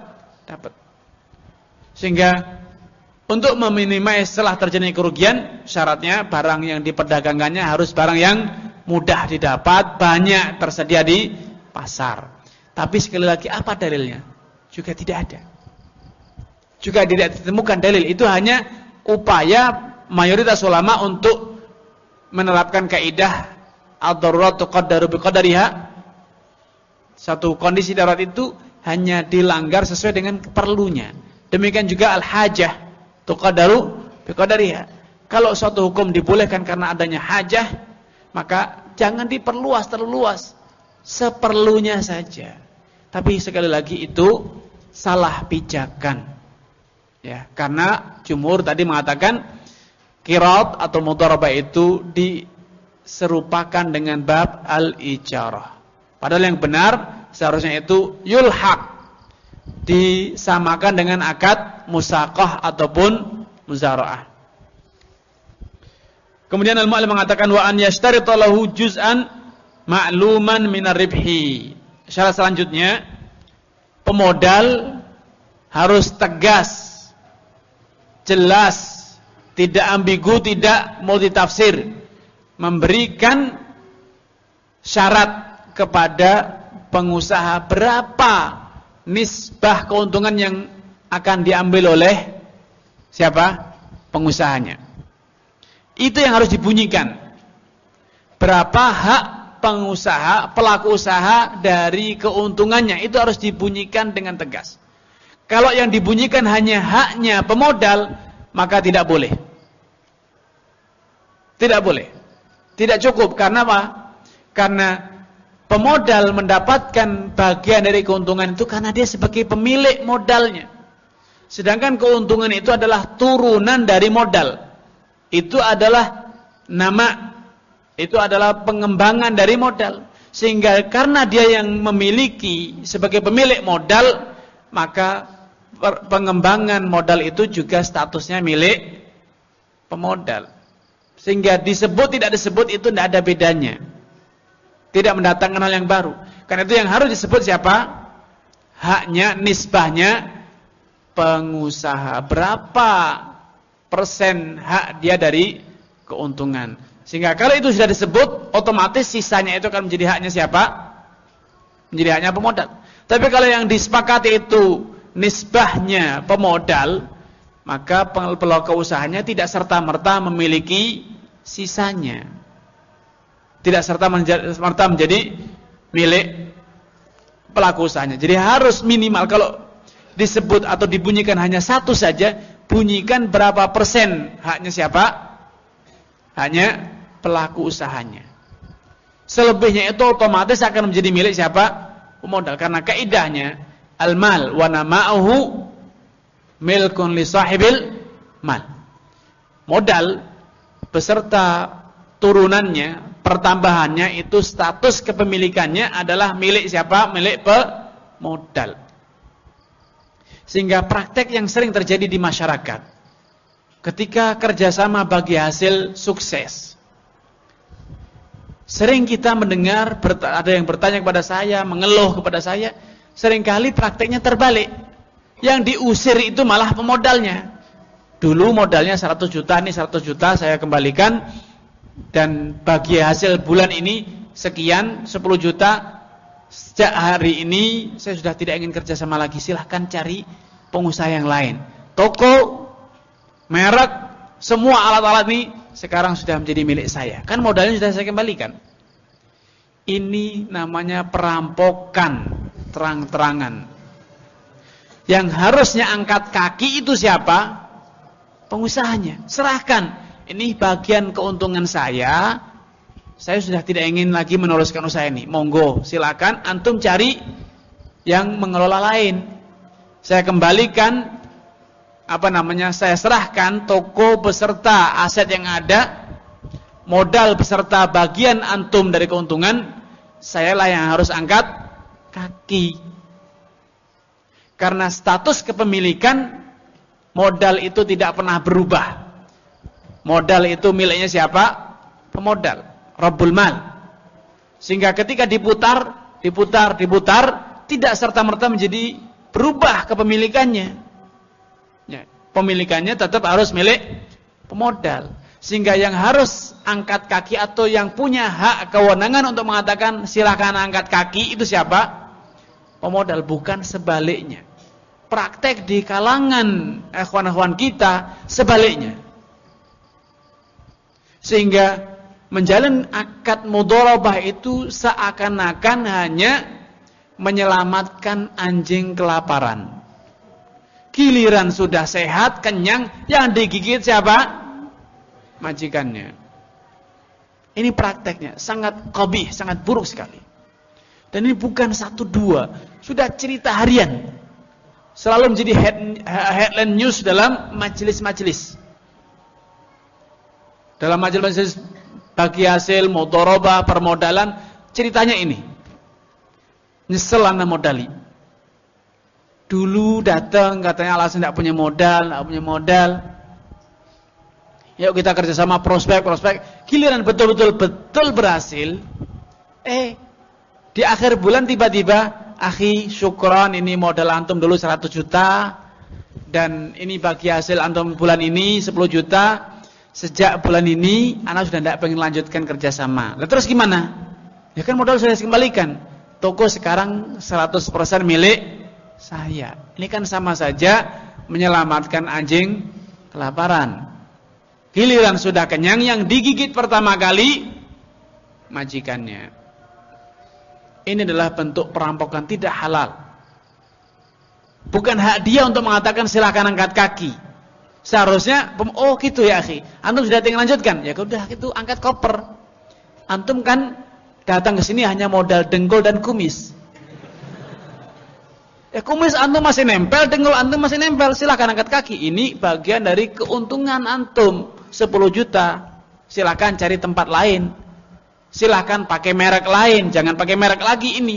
dapat. Sehingga untuk meminimais setelah terjadi kerugian, syaratnya barang yang diperdagangkannya harus barang yang mudah didapat, banyak tersedia di pasar. Tapi sekali lagi, apa dalilnya? Juga tidak ada. Juga tidak ditemukan dalil. Itu hanya upaya mayoritas ulama untuk menerapkan kaidah ad-darurat tuqaddaru biqadariha. Satu kondisi darurat itu hanya dilanggar sesuai dengan perlunya. Demikian juga al-hajah tuqaddaru biqadariha. Kalau suatu hukum dibolehkan karena adanya hajah, maka jangan diperluas terlalu luas. Seperlunya saja. Tapi sekali lagi itu salah pijakan. Ya, karena jumhur tadi mengatakan qirat atau mudharabah itu diserupakan dengan bab al-ijarah. Padahal yang benar seharusnya itu yulhaq, disamakan dengan akad musaqah ataupun muzara'ah. Kemudian al-mu'allif mengatakan wa an yashtarita lahu juz'an ma'luman minar ribhi. Syarat selanjutnya, pemodal harus tegas, jelas, tidak ambigu, tidak multitafsir, memberikan syarat kepada pengusaha berapa nisbah keuntungan yang akan diambil oleh siapa? Pengusahanya. Itu yang harus dibunyikan. Berapa hak pengusaha, pelaku usaha dari keuntungannya, itu harus dibunyikan dengan tegas. Kalau yang dibunyikan hanya haknya pemodal, maka tidak boleh. Tidak boleh. Tidak cukup. Karena apa? Karena pemodal mendapatkan bagian dari keuntungan itu karena dia sebagai pemilik modalnya. Sedangkan keuntungan itu adalah turunan dari modal. Itu adalah nama, itu adalah pengembangan dari modal. Sehingga karena dia yang memiliki sebagai pemilik modal, maka pengembangan modal itu juga statusnya milik pemodal. Sehingga disebut tidak disebut itu tidak ada bedanya. Tidak mendatangkan hal yang baru. Karena itu yang harus disebut siapa? Haknya, nisbahnya pengusaha. Berapa persen hak dia dari keuntungan. Sehingga kalau itu sudah disebut, otomatis sisanya itu akan menjadi haknya siapa? Menjadi haknya pemodal. Tapi kalau yang disepakati itu nisbahnya pemodal, maka pelaku usahanya tidak serta-merta memiliki sisanya. Tidak serta-merta menjadi milik pelaku usahanya. Jadi harus minimal kalau disebut atau dibunyikan hanya satu saja, bunyikan berapa persen haknya siapa? Haknya pelaku usahanya. Selebihnya itu otomatis akan menjadi milik siapa? Pemodal. Karena kaidahnya al-mal wa nama'uhu milkun li sahibil mal. Modal beserta turunannya, pertambahannya itu status kepemilikannya adalah milik siapa? Milik pemodal. Sehingga praktek yang sering terjadi di masyarakat, ketika kerjasama bagi hasil sukses, sering kita mendengar, ada yang bertanya kepada saya, mengeluh kepada saya, seringkali prakteknya terbalik. Yang diusir itu malah pemodalnya. Dulu modalnya seratus juta, ini seratus juta saya kembalikan, dan bagi hasil bulan ini sekian, sepuluh juta. Sejak hari ini saya sudah tidak ingin kerja sama lagi, silahkan cari pengusaha yang lain. Toko, merek, semua alat-alat ini sekarang sudah menjadi milik saya. Kan modalnya sudah saya kembalikan. Ini namanya perampokan terang-terangan. Yang harusnya angkat kaki itu siapa? Pengusahanya. Serahkan. Ini bagian keuntungan saya. Saya sudah tidak ingin lagi meneruskan usaha ini. Monggo, silakan antum cari yang mengelola lain. Saya kembalikan, apa namanya? Saya serahkan toko beserta aset yang ada, modal beserta bagian antum dari keuntungan. Sayalah yang harus angkat kaki. Karena status kepemilikan modal itu tidak pernah berubah. Modal itu miliknya siapa? Pemodal. Rabbul mal. Sehingga ketika diputar, diputar, diputar, tidak serta-merta menjadi berubah kepemilikannya. Ya, pemilikannya tetap harus milik pemodal. Sehingga yang harus angkat kaki atau yang punya hak kewenangan untuk mengatakan silakan angkat kaki itu siapa? Pemodal, bukan sebaliknya. Praktek di kalangan ikhwan-ikhwan kita sebaliknya. Sehingga menjalin akad mudharabah itu seakan-akan hanya menyelamatkan anjing kelaparan. Giliran sudah sehat, kenyang, yang digigit siapa? Majikannya. Ini prakteknya sangat qabih, sangat buruk sekali. Dan ini bukan satu dua, sudah cerita harian. Selalu menjadi head, headline news dalam majelis-majelis. Dalam majelis-majelis bagi hasil mudharabah permodalan, ceritanya ini. Nyesel anak modali. Dulu datang katanya alasan tidak punya modal, tidak punya modal. Yuk kita kerjasama prospek-prospek. Giliran betul-betul betul berhasil. Eh, di akhir bulan tiba-tiba, akhi syukron ini modal antum dulu seratus juta. Dan ini bagi hasil antum bulan ini sepuluh juta. Sejak bulan ini, anak sudah tidak pengen lanjutkan kerjasama. Lalu terus gimana? Ya kan modal sudah dikembalikan. Toko sekarang seratus persen milik saya. Ini kan sama saja menyelamatkan anjing kelaparan. Giliran sudah kenyang, yang digigit pertama kali majikannya. Ini adalah bentuk perampokan tidak halal. Bukan hak dia untuk mengatakan silakan angkat kaki. Seharusnya, oh gitu ya akhi, antum sudah tinggal lanjutkan. Ya udah gitu, angkat koper. Antum kan datang ke sini hanya modal dengkul dan kumis. Ya kumis antum masih nempel, dengkul antum masih nempel, silakan angkat kaki. Ini bagian dari keuntungan antum. sepuluh juta, silakan cari tempat lain. Silakan pakai merek lain, jangan pakai merek lagi ini.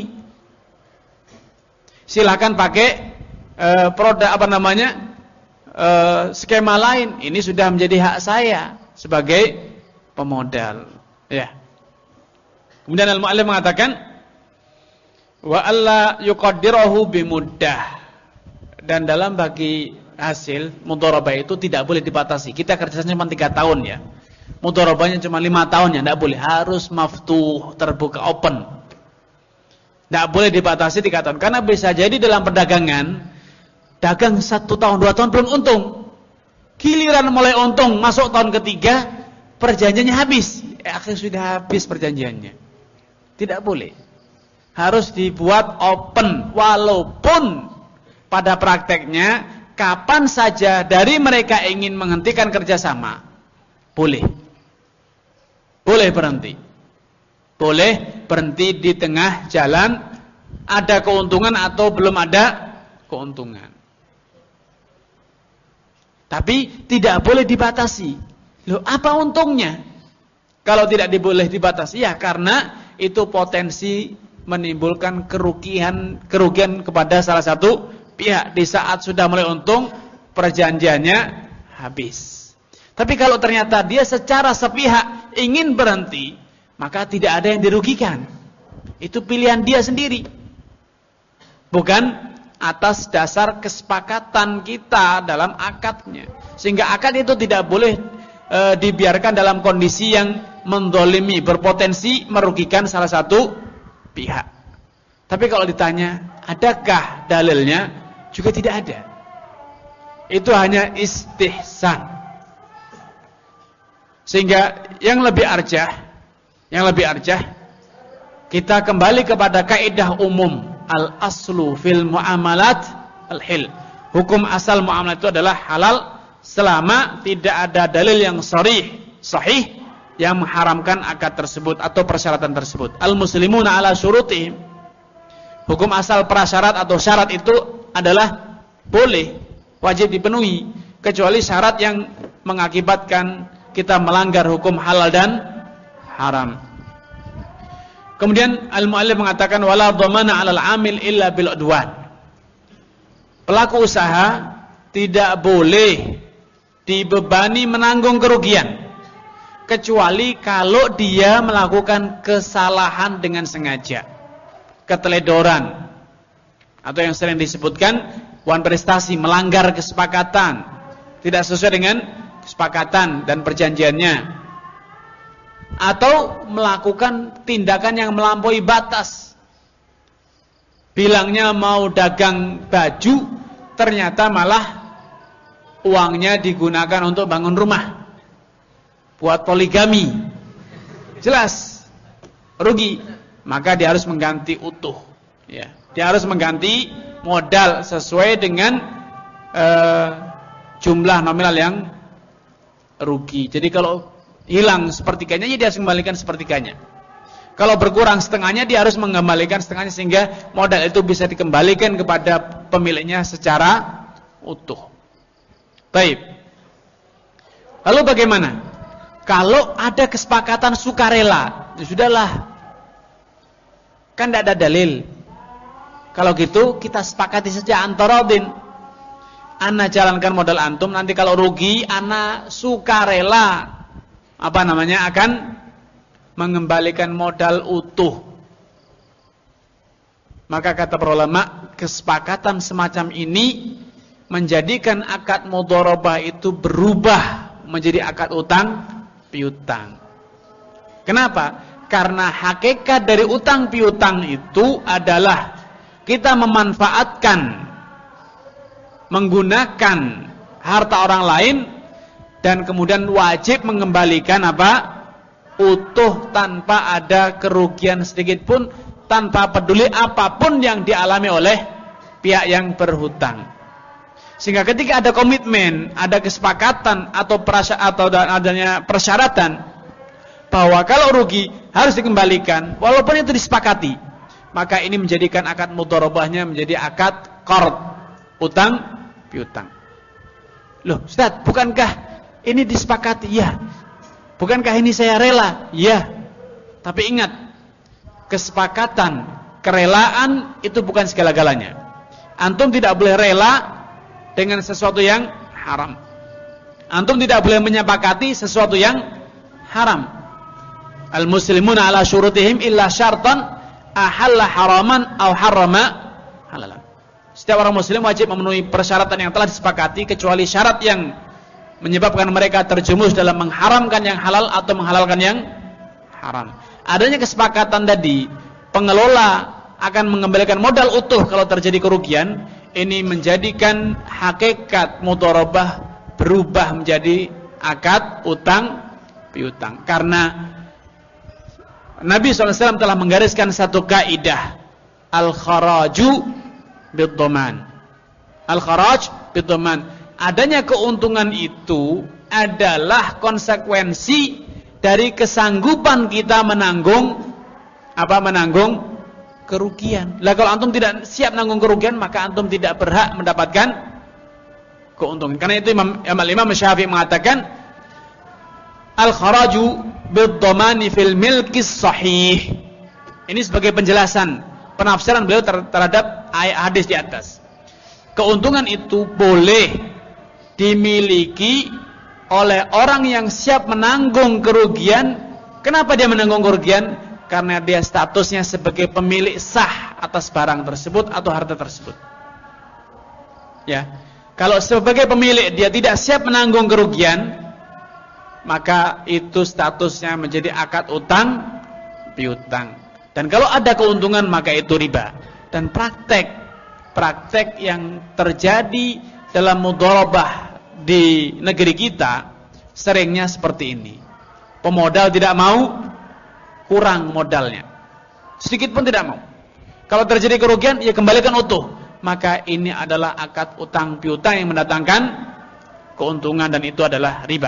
Silakan pakai uh, produk apa namanya? Uh, skema lain. Ini sudah menjadi hak saya sebagai pemodal. Ya. Kemudian al-mu'allif mengatakan wa alla yuqaddirahu bimuddah. Dan dalam bagi hasil mudharabah itu tidak boleh dibatasi. Kita kerjasama cuma tiga tahun ya. Mudharabahnya cuma lima tahun ya, tidak boleh. Harus maftuh, terbuka, open. Tidak boleh dibatasi tiga tahun. Karena bisa jadi dalam perdagangan, dagang satu tahun, dua tahun belum untung. Giliran mulai untung, masuk tahun ketiga, perjanjiannya habis. Eh, akhirnya sudah habis perjanjiannya. Tidak boleh. Harus dibuat open. Walaupun pada prakteknya, kapan saja dari mereka ingin menghentikan kerjasama, boleh. Boleh berhenti. Boleh berhenti di tengah jalan, ada keuntungan atau belum ada keuntungan. Tapi tidak boleh dibatasi. Loh, apa untungnya? Kalau tidak boleh dibatasi, ya karena itu potensi menimbulkan kerugian kerugian kepada salah satu pihak. Di saat sudah mulai untung, perjanjiannya habis. Tapi kalau ternyata dia secara sepihak ingin berhenti, maka tidak ada yang dirugikan. Itu pilihan dia sendiri. Bukan atas dasar kesepakatan kita dalam akadnya. Sehingga akad itu tidak boleh e, dibiarkan dalam kondisi yang mendolimi, berpotensi merugikan salah satu pihak. Tapi kalau ditanya, adakah dalilnya? Juga tidak ada. Itu hanya istihsan. Sehingga yang lebih arjah, yang lebih arjah, kita kembali kepada kaidah umum al-aslu fil muamalat al-hil. Hukum asal muamalat itu adalah halal selama tidak ada dalil yang sharih, sahih yang mengharamkan akad tersebut atau persyaratan tersebut. Al-muslimuna ala syurutihim. Hukum asal prasyarat atau syarat itu adalah boleh, wajib dipenuhi, kecuali syarat yang mengakibatkan kita melanggar hukum halal dan haram. Kemudian al-mu'allif mengatakan wala dhamana 'alal 'amil illa bil udwan. Pelaku usaha tidak boleh dibebani menanggung kerugian kecuali kalau dia melakukan kesalahan dengan sengaja, keteledoran, Atau yang sering disebutkan wan prestasi, melanggar kesepakatan, tidak sesuai dengan kesepakatan dan perjanjiannya, atau melakukan tindakan yang melampaui batas. Bilangnya mau dagang baju, ternyata malah uangnya digunakan untuk bangun rumah, buat poligami. Jelas rugi, maka dia harus mengganti utuh, ya. Dia harus mengganti modal sesuai dengan uh, jumlah nominal yang rugi. Jadi kalau hilang sepertiganya, ya dia harus kembalikan sepertiganya. Kalau berkurang setengahnya, dia harus mengembalikan setengahnya, sehingga modal itu bisa dikembalikan kepada pemiliknya secara utuh. Baik. Lalu bagaimana? Kalau ada kesepakatan sukarela, ya sudahlah, kan tidak ada dalil. Kalau gitu kita sepakati saja antaradin. Ana jalankan modal antum, nanti kalau rugi ana sukarela apa namanya akan mengembalikan modal utuh. Maka kata para ulama, kesepakatan semacam ini menjadikan akad mudharabah itu berubah menjadi akad utang piutang. Kenapa? Karena hakikat dari utang piutang itu adalah kita memanfaatkan, menggunakan harta orang lain dan kemudian wajib mengembalikan apa? Utuh tanpa ada kerugian sedikit pun, tanpa peduli apapun yang dialami oleh pihak yang berhutang. Sehingga ketika ada komitmen, ada kesepakatan atau perasaan atau adanya persyaratan bahwa kalau rugi harus dikembalikan walaupun itu disepakati, maka ini menjadikan akad mudharabahnya menjadi akad qard, utang piutang. Loh, Ustaz, bukankah ini disepakati? Ya. Bukankah ini saya rela? Ya. Tapi ingat, kesepakatan, kerelaan itu bukan segala-galanya. Antum tidak boleh rela dengan sesuatu yang haram. Antum tidak boleh menyepakati sesuatu yang haram. Al-muslimuna ala syurutihim illa syartan ahalla haraman aw harrama halalan. Setiap orang muslim wajib memenuhi persyaratan yang telah disepakati, kecuali syarat yang menyebabkan mereka terjumus dalam mengharamkan yang halal atau menghalalkan yang haram. Adanya kesepakatan tadi, pengelola akan mengembalikan modal utuh kalau terjadi kerugian, ini menjadikan hakikat mudharabah berubah menjadi akad utang piutang. Karena Nabi shallallahu alaihi wasallam telah menggariskan satu kaidah, al-kharaju bid-dhaman. Al-kharaj bid-dhaman. Adanya keuntungan itu adalah konsekuensi dari kesanggupan kita menanggung apa menanggung kerugian. Lah kalau antum tidak siap menanggung kerugian, maka antum tidak berhak mendapatkan keuntungan. Karena itu Imam Imam Syafi'i mengatakan al-kharaju bid-dhamani fil milkis sahih. Ini sebagai penjelasan penafsiran beliau ter terhadap ayat hadis di atas. Keuntungan itu boleh dimiliki oleh orang yang siap menanggung kerugian. Kenapa dia menanggung kerugian? Karena dia statusnya sebagai pemilik sah atas barang tersebut atau harta tersebut. Ya. Kalau sebagai pemilik dia tidak siap menanggung kerugian, maka itu statusnya menjadi akad utang piutang. Dan kalau ada keuntungan, maka itu riba. Dan praktek praktek yang terjadi dalam mudharabah di negeri kita seringnya seperti ini. Pemodal tidak mau, kurang modalnya, sedikit pun tidak mau. Kalau terjadi kerugian, ya kembalikan utuh. Maka ini adalah akad utang piutang yang mendatangkan keuntungan, dan itu adalah riba.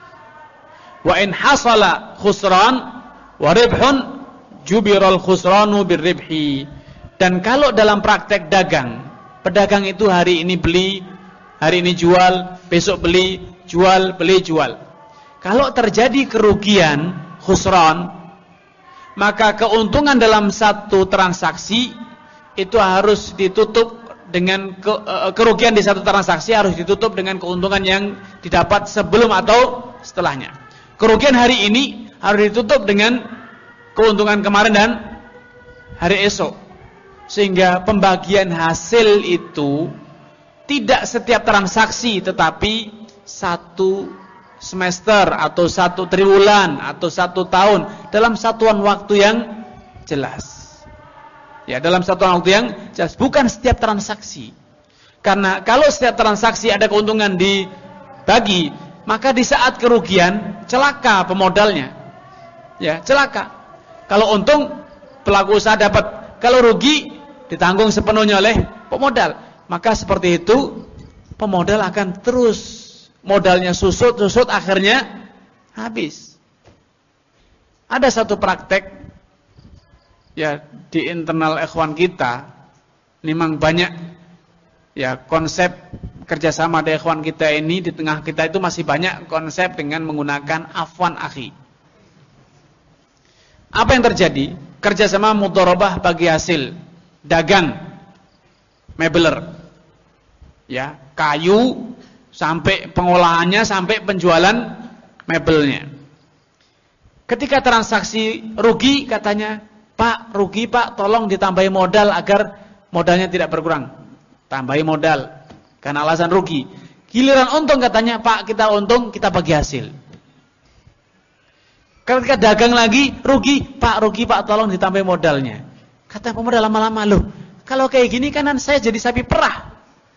Wa in hasala khusran wa ribhun jubiral khusranu birribhi. Dan kalau dalam praktek dagang, pedagang itu hari ini beli, hari ini jual, besok beli, jual, beli, jual. Kalau terjadi kerugian, khusran, maka keuntungan dalam satu transaksi itu harus ditutup dengan ke, uh, kerugian di satu transaksi harus ditutup dengan keuntungan yang didapat sebelum atau setelahnya. Kerugian hari ini harus ditutup dengan keuntungan kemarin dan hari esok. Sehingga pembagian hasil itu tidak setiap transaksi, tetapi satu semester atau satu triwulan atau satu tahun dalam satuan waktu yang jelas. Ya, dalam satuan waktu yang jelas, bukan setiap transaksi. Karena kalau setiap transaksi ada keuntungan dibagi, maka di saat kerugian celaka pemodalnya. Ya, celaka. Kalau untung pelaku usaha dapat, kalau rugi ditanggung sepenuhnya oleh pemodal. Maka seperti itu pemodal akan terus modalnya susut-susut, akhirnya habis. Ada satu praktek ya di internal ikhwan kita, memang banyak ya konsep kerjasama di ikhwan kita ini, di tengah kita itu masih banyak konsep dengan menggunakan afwan akhi. Apa yang terjadi? Kerjasama mudharabah bagi hasil dagang mebeler, ya kayu sampai pengolahannya sampai penjualan mebelnya. Ketika transaksi rugi, katanya, Pak, rugi Pak, tolong ditambahi modal agar modalnya tidak berkurang. Tambahi modal karena alasan rugi. Giliran untung, katanya, Pak, kita untung, kita bagi hasil. Ketika dagang lagi rugi, Pak, rugi Pak, tolong ditambahi modalnya. Kata pemodal lama-lama, loh, kalau kayak gini kanan saya jadi sapi perah.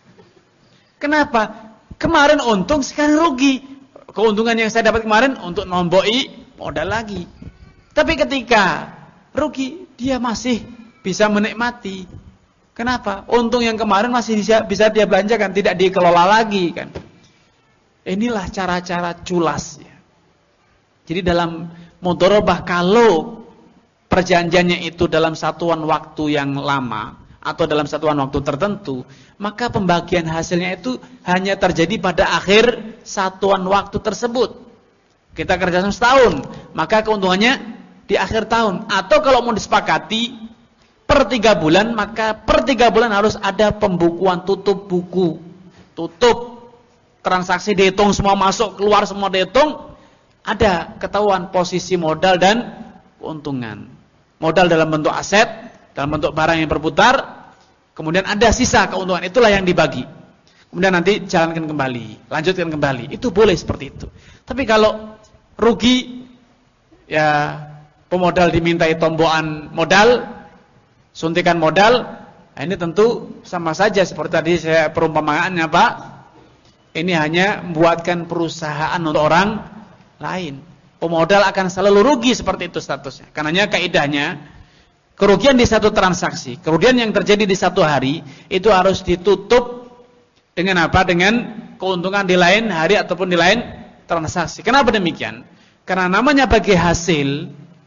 Kenapa? Kemarin untung, sekarang rugi. Keuntungan yang saya dapat kemarin untuk nomboi modal lagi. Tapi ketika rugi, dia masih bisa menikmati. Kenapa? Untung yang kemarin masih bisa, bisa dia belanjakan, tidak dikelola lagi kan. Inilah cara-cara culas ya. Jadi dalam mudharabah, kalau perjanjiannya itu dalam satuan waktu yang lama atau dalam satuan waktu tertentu, maka pembagian hasilnya itu hanya terjadi pada akhir satuan waktu tersebut. Kita kerjasama setahun, maka keuntungannya di akhir tahun. Atau kalau mau disepakati per tiga bulan, maka per tiga bulan harus ada pembukuan tutup buku. Tutup, transaksi dihitung, semua masuk, keluar semua dihitung. Ada ketahuan posisi modal dan keuntungan. Modal dalam bentuk aset, dalam bentuk barang yang berputar, kemudian ada sisa keuntungan, itulah yang dibagi. Kemudian nanti jalankan kembali, lanjutkan kembali. Itu boleh seperti itu. Tapi kalau rugi, ya pemodal dimintai tombokan modal, suntikan modal, nah ini tentu sama saja seperti tadi saya perumpamaannya, Pak. Ini hanya membuatkan perusahaan untuk orang lain. Pemodal akan selalu rugi seperti itu statusnya. Karenanya kaidahnya, kerugian di satu transaksi, kerugian yang terjadi di satu hari, itu harus ditutup dengan apa? Dengan keuntungan di lain hari ataupun di lain transaksi. Kenapa demikian? Karena namanya bagi hasil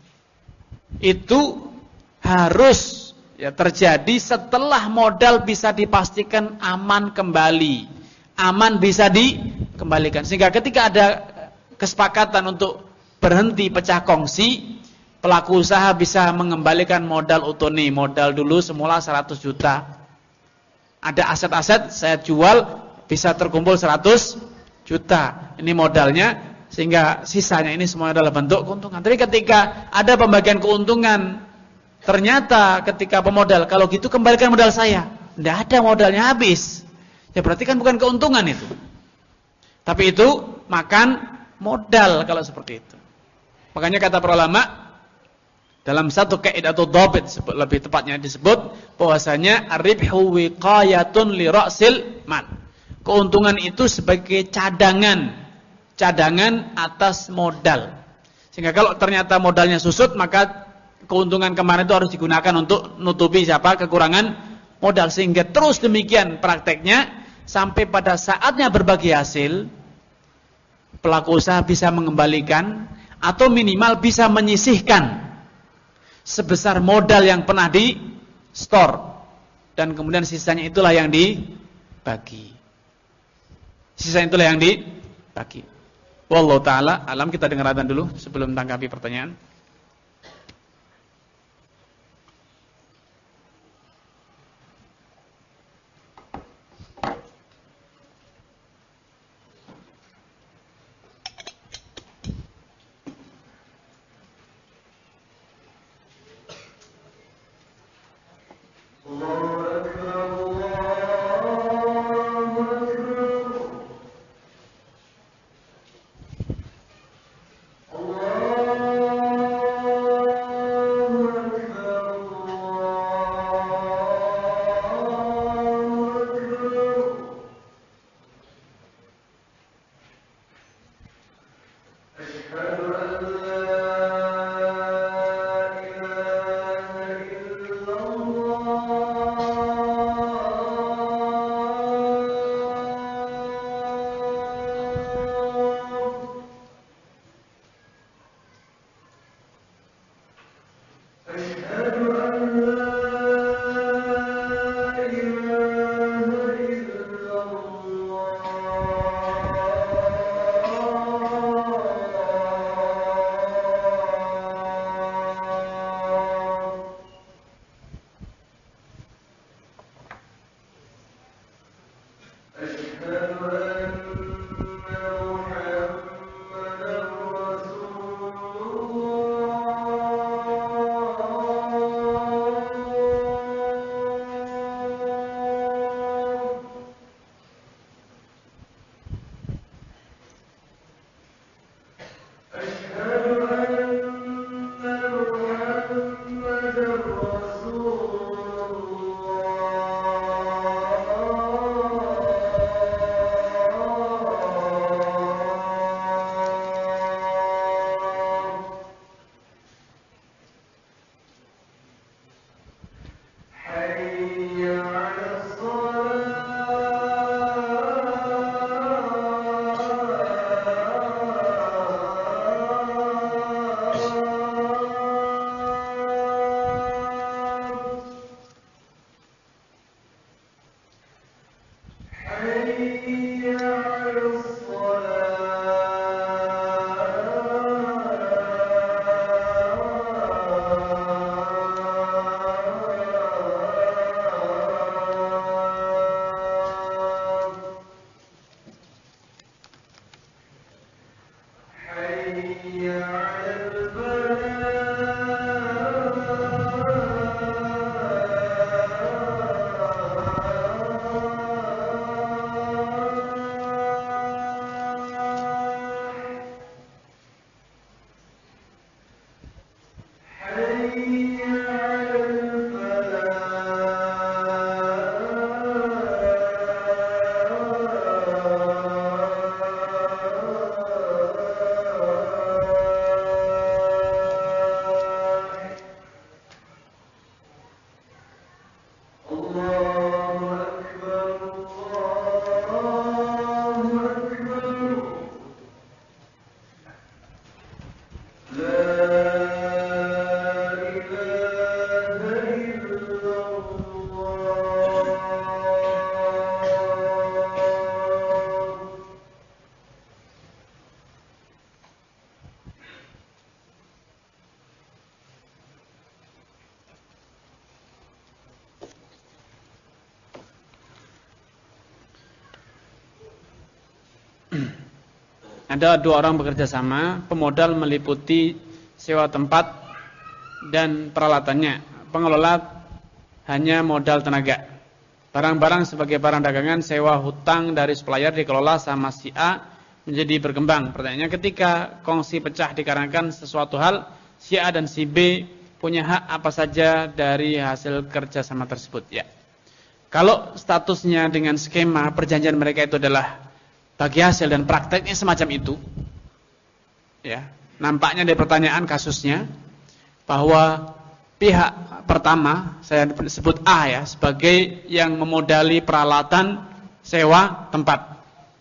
itu harus ya terjadi setelah modal bisa dipastikan aman kembali, aman bisa dikembalikan. Sehingga ketika ada kesepakatan untuk berhenti pecah kongsi, pelaku usaha bisa mengembalikan modal utuh nih. Modal dulu semula seratus juta. Ada aset-aset saya jual bisa terkumpul seratus juta. Ini modalnya, sehingga sisanya ini semua adalah bentuk keuntungan. Tapi ketika ada pembagian keuntungan, ternyata ketika pemodal, kalau gitu kembalikan modal saya. Tidak ada, modalnya habis. Ya berarti kan bukan keuntungan itu. Tapi itu makan modal kalau seperti itu. Makanya kata para ulama, dalam satu kaidah atau dhabit, lebih tepatnya disebut bahwasanya ar-ribhu wiqayatun li ra'sil mal. Keuntungan itu sebagai cadangan, cadangan atas modal. Sehingga kalau ternyata modalnya susut, maka keuntungan kemarin itu harus digunakan untuk nutupi siapa? Kekurangan modal. Sehingga terus demikian prakteknya sampai pada saatnya berbagi hasil, pelaku usaha bisa mengembalikan atau minimal bisa menyisihkan sebesar modal yang pernah di store, dan kemudian sisanya itulah yang dibagi. Sisanya itulah yang dibagi. Wallahu taala alam. Kita dengar adzan dulu sebelum tanggapi pertanyaan. Ada dua orang bekerja sama, pemodal meliputi sewa tempat dan peralatannya. Pengelola hanya modal tenaga. Barang-barang sebagai barang dagangan, sewa hutang dari supplier dikelola sama si A menjadi berkembang. Pertanyaannya, ketika kongsi pecah dikarenakan sesuatu hal, si A dan si B punya hak apa saja dari hasil kerjasama tersebut? Ya. Kalau statusnya dengan skema perjanjian mereka itu adalah bagi hasil dan prakteknya semacam itu, ya, nampaknya dari pertanyaan kasusnya bahwa pihak pertama, saya sebut A ya, sebagai yang memodali peralatan sewa tempat.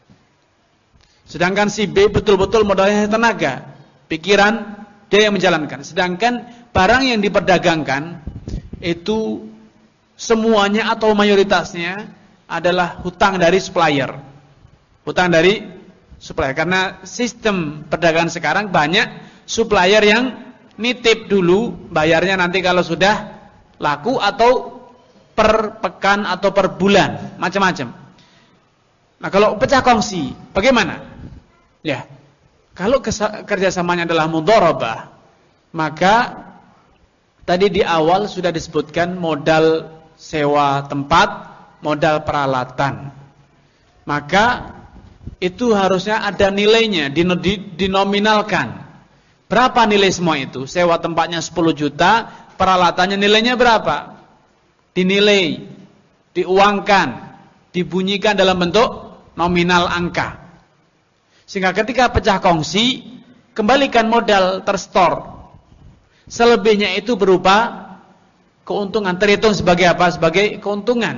Sedangkan si B betul-betul modalnya tenaga, pikiran, dia yang menjalankan. Sedangkan barang yang diperdagangkan itu semuanya atau mayoritasnya adalah hutang dari supplier. Hutang dari supplier. Karena sistem perdagangan sekarang banyak supplier yang nitip dulu, bayarnya nanti kalau sudah laku, atau per pekan atau per bulan, macam-macam. Nah, kalau pecah kongsi, bagaimana? Ya, kalau kerjasamanya adalah mudharabah, maka tadi di awal sudah disebutkan modal sewa tempat, modal peralatan. Maka itu harusnya ada nilainya, dinominalkan. Berapa nilai semua itu? Sewa tempatnya sepuluh juta, peralatannya nilainya berapa? Dinilai, diuangkan, dibunyikan dalam bentuk nominal angka. Sehingga ketika pecah kongsi, kembalikan modal terstore. Selebihnya itu berupa keuntungan, terhitung sebagai apa? Sebagai keuntungan.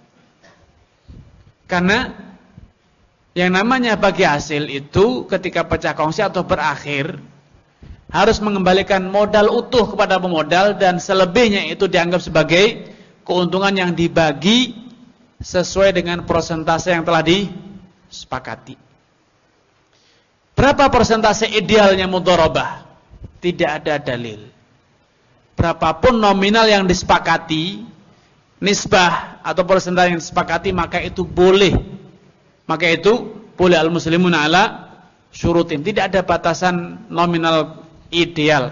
Karena yang namanya bagi hasil itu ketika pecah kongsi atau berakhir harus mengembalikan modal utuh kepada pemodal, dan selebihnya itu dianggap sebagai keuntungan yang dibagi sesuai dengan persentase yang telah disepakati. Berapa persentase idealnya mudharabah? Tidak ada dalil. Berapapun nominal yang disepakati, nisbah atau persentase yang disepakati, maka itu boleh. Maka itu boleh al-muslimun ala syurutin. Tidak ada batasan nominal ideal.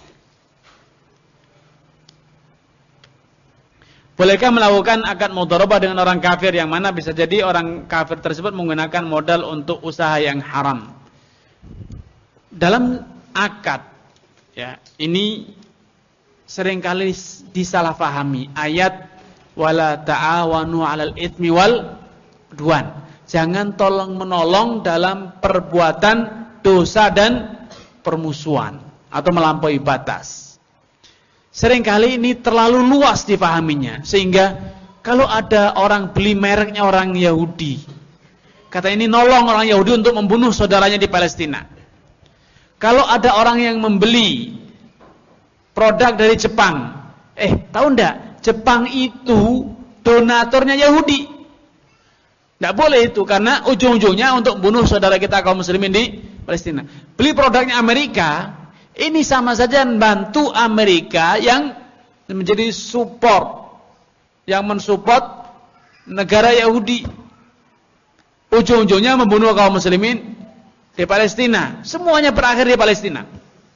Bolehkah melakukan akad mudharabah dengan orang kafir, yang mana bisa jadi orang kafir tersebut menggunakan modal untuk usaha yang haram? Dalam akad, ya, ini seringkali disalahpahami ayat wala ta'awanu 'alal itsmi wal 'udwan. Jangan tolong menolong dalam perbuatan dosa dan permusuhan atau melampaui batas. Seringkali ini terlalu luas dipahaminya, sehingga kalau ada orang beli mereknya orang Yahudi, kata ini nolong orang Yahudi untuk membunuh saudaranya di Palestina. Kalau ada orang yang membeli produk dari Jepang, eh tahu enggak, Jepang itu donaturnya Yahudi. Enggak boleh itu, karena ujung-ujungnya untuk membunuh saudara kita kaum muslimin di Palestina. Beli produknya Amerika, ini sama saja membantu Amerika yang menjadi support, yang mensupport negara Yahudi. Ujung-ujungnya membunuh kaum muslimin di Palestina. Semuanya berakhir di Palestina.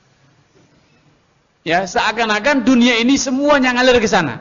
Ya, seakan-akan dunia ini semuanya ngalir ke sana.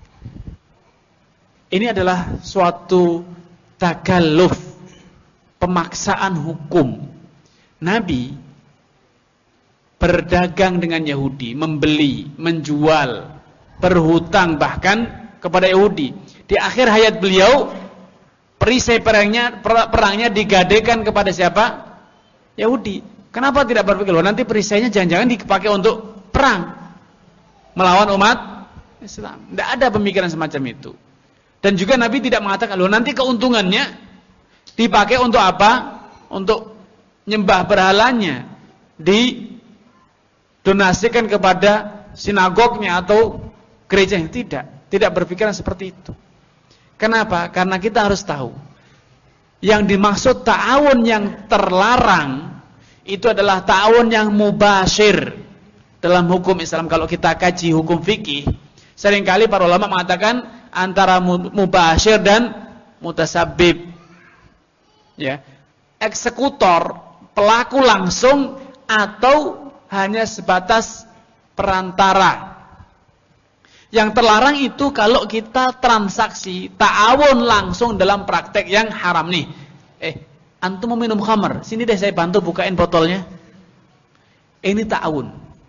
Ini adalah suatu takalluf, pemaksaan hukum. Nabi berdagang dengan Yahudi, membeli, menjual, berhutang bahkan kepada Yahudi. Di akhir hayat beliau, perisai perangnya, perangnya digadekan kepada siapa? Yahudi. Kenapa tidak berpikir, loh nanti perisainya jangan-jangan dipakai untuk perang melawan umat Islam? Tidak ada pemikiran semacam itu. Dan juga Nabi tidak mengatakan, loh nanti keuntungannya dipakai untuk apa? Untuk nyembah berhalanya, di donasikan kepada sinagognya atau gerejanya. Tidak, tidak berpikiran seperti itu. Kenapa? Karena kita harus tahu, yang dimaksud ta'awun yang terlarang itu adalah ta'awun yang mubashir dalam hukum Islam. Kalau kita kaji hukum fikih, seringkali para ulama mengatakan antara mubashir dan mutasabbib. Ya, eksekutor, pelaku langsung, atau hanya sebatas perantara. Yang terlarang itu kalau kita transaksi ta'awun langsung dalam praktek yang haram nih. Eh, antum mau minum khamar, sini deh saya bantu bukain botolnya. Ini ta'awun.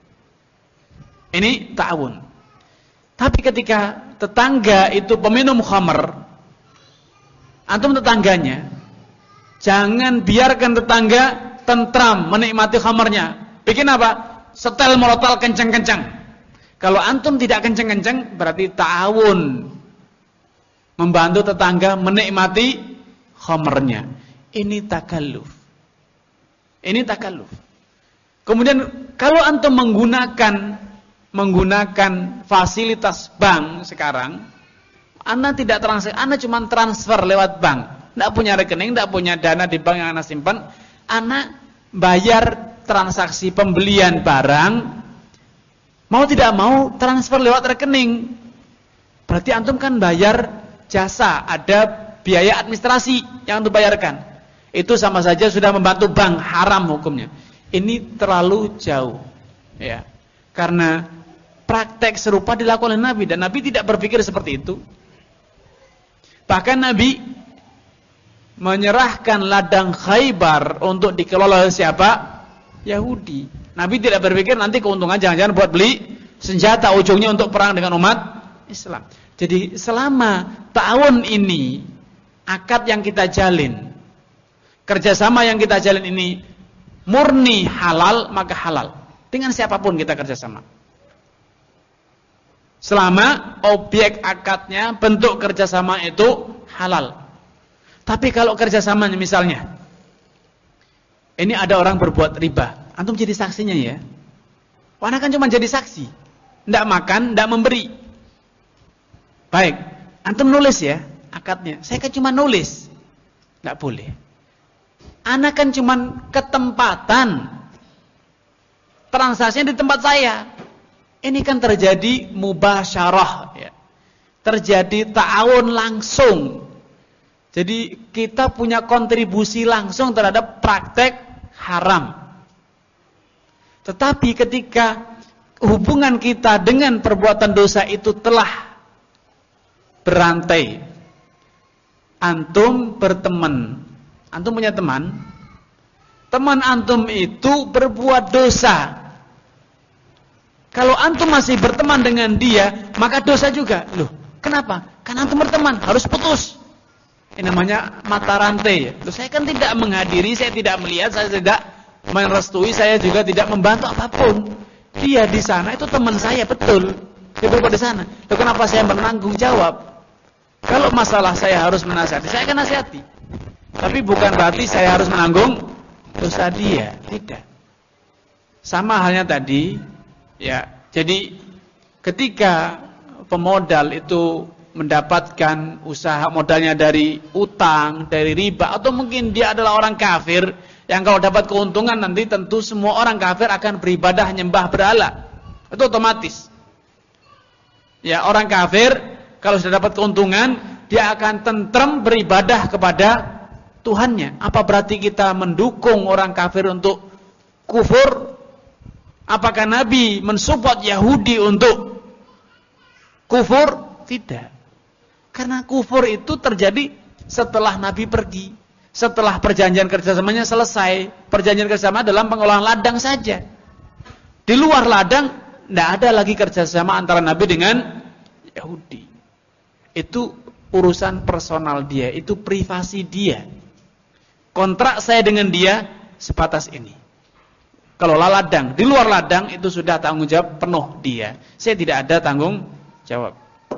Ini ta'awun. Tapi ketika tetangga itu peminum khamar, antum tetangganya, jangan biarkan tetangga tentram menikmati khamarnya. Bikin apa? Setel morotal kencang-kencang. Kalau antum tidak kencang-kencang, berarti ta'awun, membantu tetangga menikmati khamarnya. Ini takalluf. Ini takalluf. Kemudian kalau antum menggunakan menggunakan fasilitas bank sekarang, Anda tidak transaksi, Anda cuma transfer lewat bank. Tidak punya rekening, tidak punya dana di bank yang Anda simpan. Anda bayar transaksi pembelian barang, mau tidak mau transfer lewat rekening. Berarti antum kan bayar jasa, ada biaya administrasi yang antum bayarkan. Itu sama saja sudah membantu bank, haram hukumnya. Ini terlalu jauh, ya. Karena praktek serupa dilakukan oleh Nabi, dan Nabi tidak berpikir seperti itu. Bahkan Nabi menyerahkan ladang Khaybar untuk dikelola oleh siapa? Yahudi. Nabi tidak berpikir nanti keuntungan jangan-jangan buat beli senjata, ujungnya untuk perang dengan umat Islam. Jadi selama tahun ini, akad yang kita jalin, kerjasama yang kita jalin ini murni halal, maka halal. Dengan siapapun kita kerjasama. Selama objek akadnya, bentuk kerjasama itu halal. Tapi kalau kerjasamanya misalnya, ini ada orang berbuat riba, antum jadi saksinya ya. Wana kan cuma jadi saksi, tidak makan, tidak memberi. Baik, antum nulis ya akadnya. Saya kan cuma nulis, tidak boleh. Ana kan cuma ketempatan, transaksinya di tempat saya. Ini kan terjadi mubasyarah, ya. Terjadi ta'awun langsung. Jadi kita punya kontribusi langsung terhadap praktek haram. Tetapi ketika hubungan kita dengan perbuatan dosa itu telah berantai, antum berteman, antum punya teman, teman antum itu berbuat dosa. Kalau antum masih berteman dengan dia, maka dosa juga. Loh, kenapa? Karena antum berteman, harus putus. Ini namanya mata rantai. Loh, saya kan tidak menghadiri, saya tidak melihat, saya tidak merestui, saya juga tidak membantu apapun. Dia di sana itu teman saya, betul. Dia berbuat di sana. Loh, kenapa saya menanggung jawab? Kalau masalah saya harus menasihati, saya akan nasihati. Tapi bukan berarti saya harus menanggung dosa dia, tidak. Sama halnya tadi, ya. Jadi ketika pemodal itu mendapatkan usaha modalnya dari utang, dari riba, atau mungkin dia adalah orang kafir yang kalau dapat keuntungan nanti tentu semua orang kafir akan beribadah nyembah berhala. Itu otomatis. Ya, orang kafir kalau sudah dapat keuntungan, dia akan tentrem beribadah kepada Tuhannya. Apa berarti kita mendukung orang kafir untuk kufur? Apakah Nabi mensupport Yahudi untuk kufur? Tidak. Karena kufur itu terjadi setelah Nabi pergi. Setelah perjanjian kerjasamanya selesai. Perjanjian kerjasama dalam pengolahan ladang saja. Di luar ladang, tidak ada lagi kerjasama antara Nabi dengan Yahudi. Itu urusan personal dia, itu privasi dia. Kontrak saya dengan dia sebatas ini. Kalau ladang, di luar ladang itu sudah tanggung jawab penuh dia. Saya tidak ada tanggung jawab.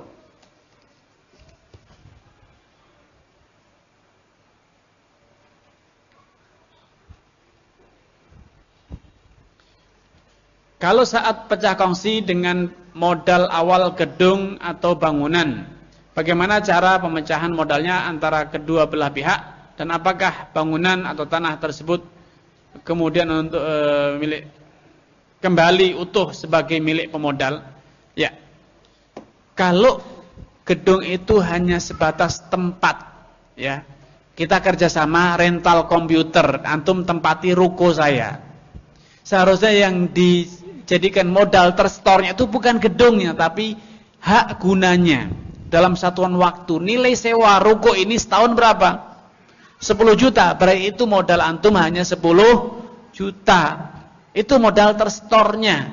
Kalau saat pecah kongsi dengan modal awal gedung atau bangunan, bagaimana cara pemecahan modalnya antara kedua belah pihak, dan apakah bangunan atau tanah tersebut kemudian untuk e, milik kembali utuh sebagai milik pemodal? Ya. Kalau gedung itu hanya sebatas tempat, ya. Kita kerjasama rental komputer, antum tempati ruko saya. Seharusnya yang dijadikan modal tersetornya itu bukan gedungnya, tapi hak gunanya. Dalam satuan waktu, nilai sewa ruko ini setahun berapa? sepuluh juta, berarti itu modal antum hanya sepuluh juta. Itu modal tersetornya.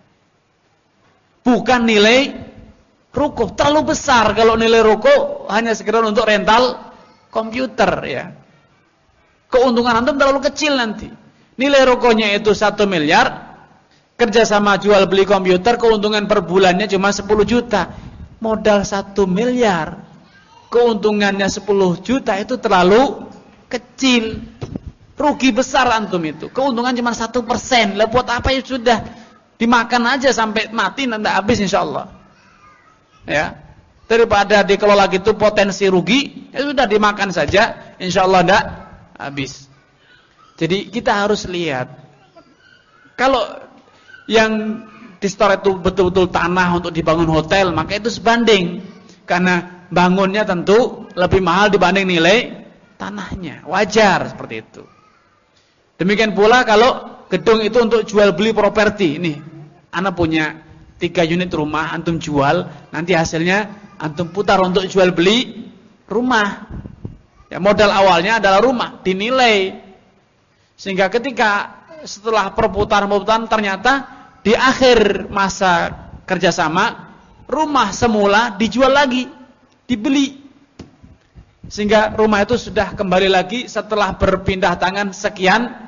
Bukan nilai ruko. Terlalu besar kalau nilai ruko hanya sekedar untuk rental komputer, ya. Keuntungan antum terlalu kecil nanti. Nilai rukonya itu satu miliar, kerjasama jual beli komputer, keuntungan per bulannya cuma sepuluh juta. Modal satu miliar, keuntungannya sepuluh juta, itu terlalu kecil. Rugi besar antum itu. Keuntungan cuma satu persen. Lah buat apa ya, sudah dimakan aja sampai mati nanti habis insyaallah. Ya. Daripada dikelola gitu potensi rugi, ya sudah dimakan saja insyaallah enggak habis. Jadi kita harus lihat. Kalau yang di store itu betul-betul tanah untuk dibangun hotel, maka itu sebanding. Karena bangunnya tentu lebih mahal dibanding nilai tanahnya. Wajar seperti itu. Demikian pula kalau gedung itu untuk jual beli properti. Nih, ana punya tiga unit rumah, antum jual, nanti hasilnya antum putar untuk jual beli rumah. Ya, modal awalnya adalah rumah, dinilai. Sehingga ketika setelah perputaran-perputaran ternyata di akhir masa kerjasama, rumah semula dijual lagi, dibeli. Sehingga rumah itu sudah kembali lagi setelah berpindah tangan sekian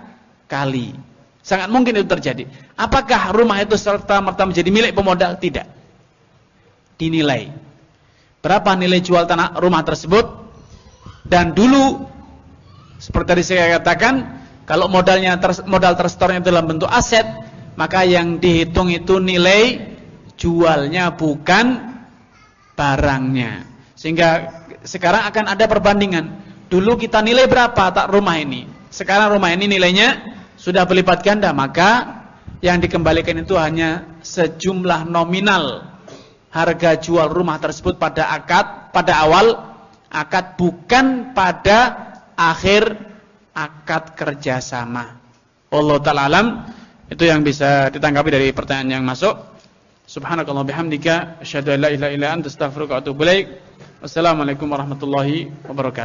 kali. Sangat mungkin itu terjadi. Apakah rumah itu serta-merta menjadi milik pemodal? Tidak. Dinilai. Berapa nilai jual tanah rumah tersebut? Dan dulu, seperti tadi saya katakan, kalau modalnya ter, modal tersetornya dalam bentuk aset, maka yang dihitung itu nilai jualnya, bukan barangnya. Sehingga sekarang akan ada perbandingan. Dulu kita nilai berapa tak rumah ini? Sekarang rumah ini nilainya sudah berlipat ganda, maka yang dikembalikan itu hanya sejumlah nominal harga jual rumah tersebut pada akad, pada awal akad, bukan pada akhir akad kerjasama. Wallahu ta'ala alam. Itu yang bisa ditanggapi dari pertanyaan yang masuk. Subhanakallah bihamdika asyhadu an la ilaha illa anta astaghfiruka wa atubu ilaik. Wassalamualaikum warahmatullahi wabarakatuh.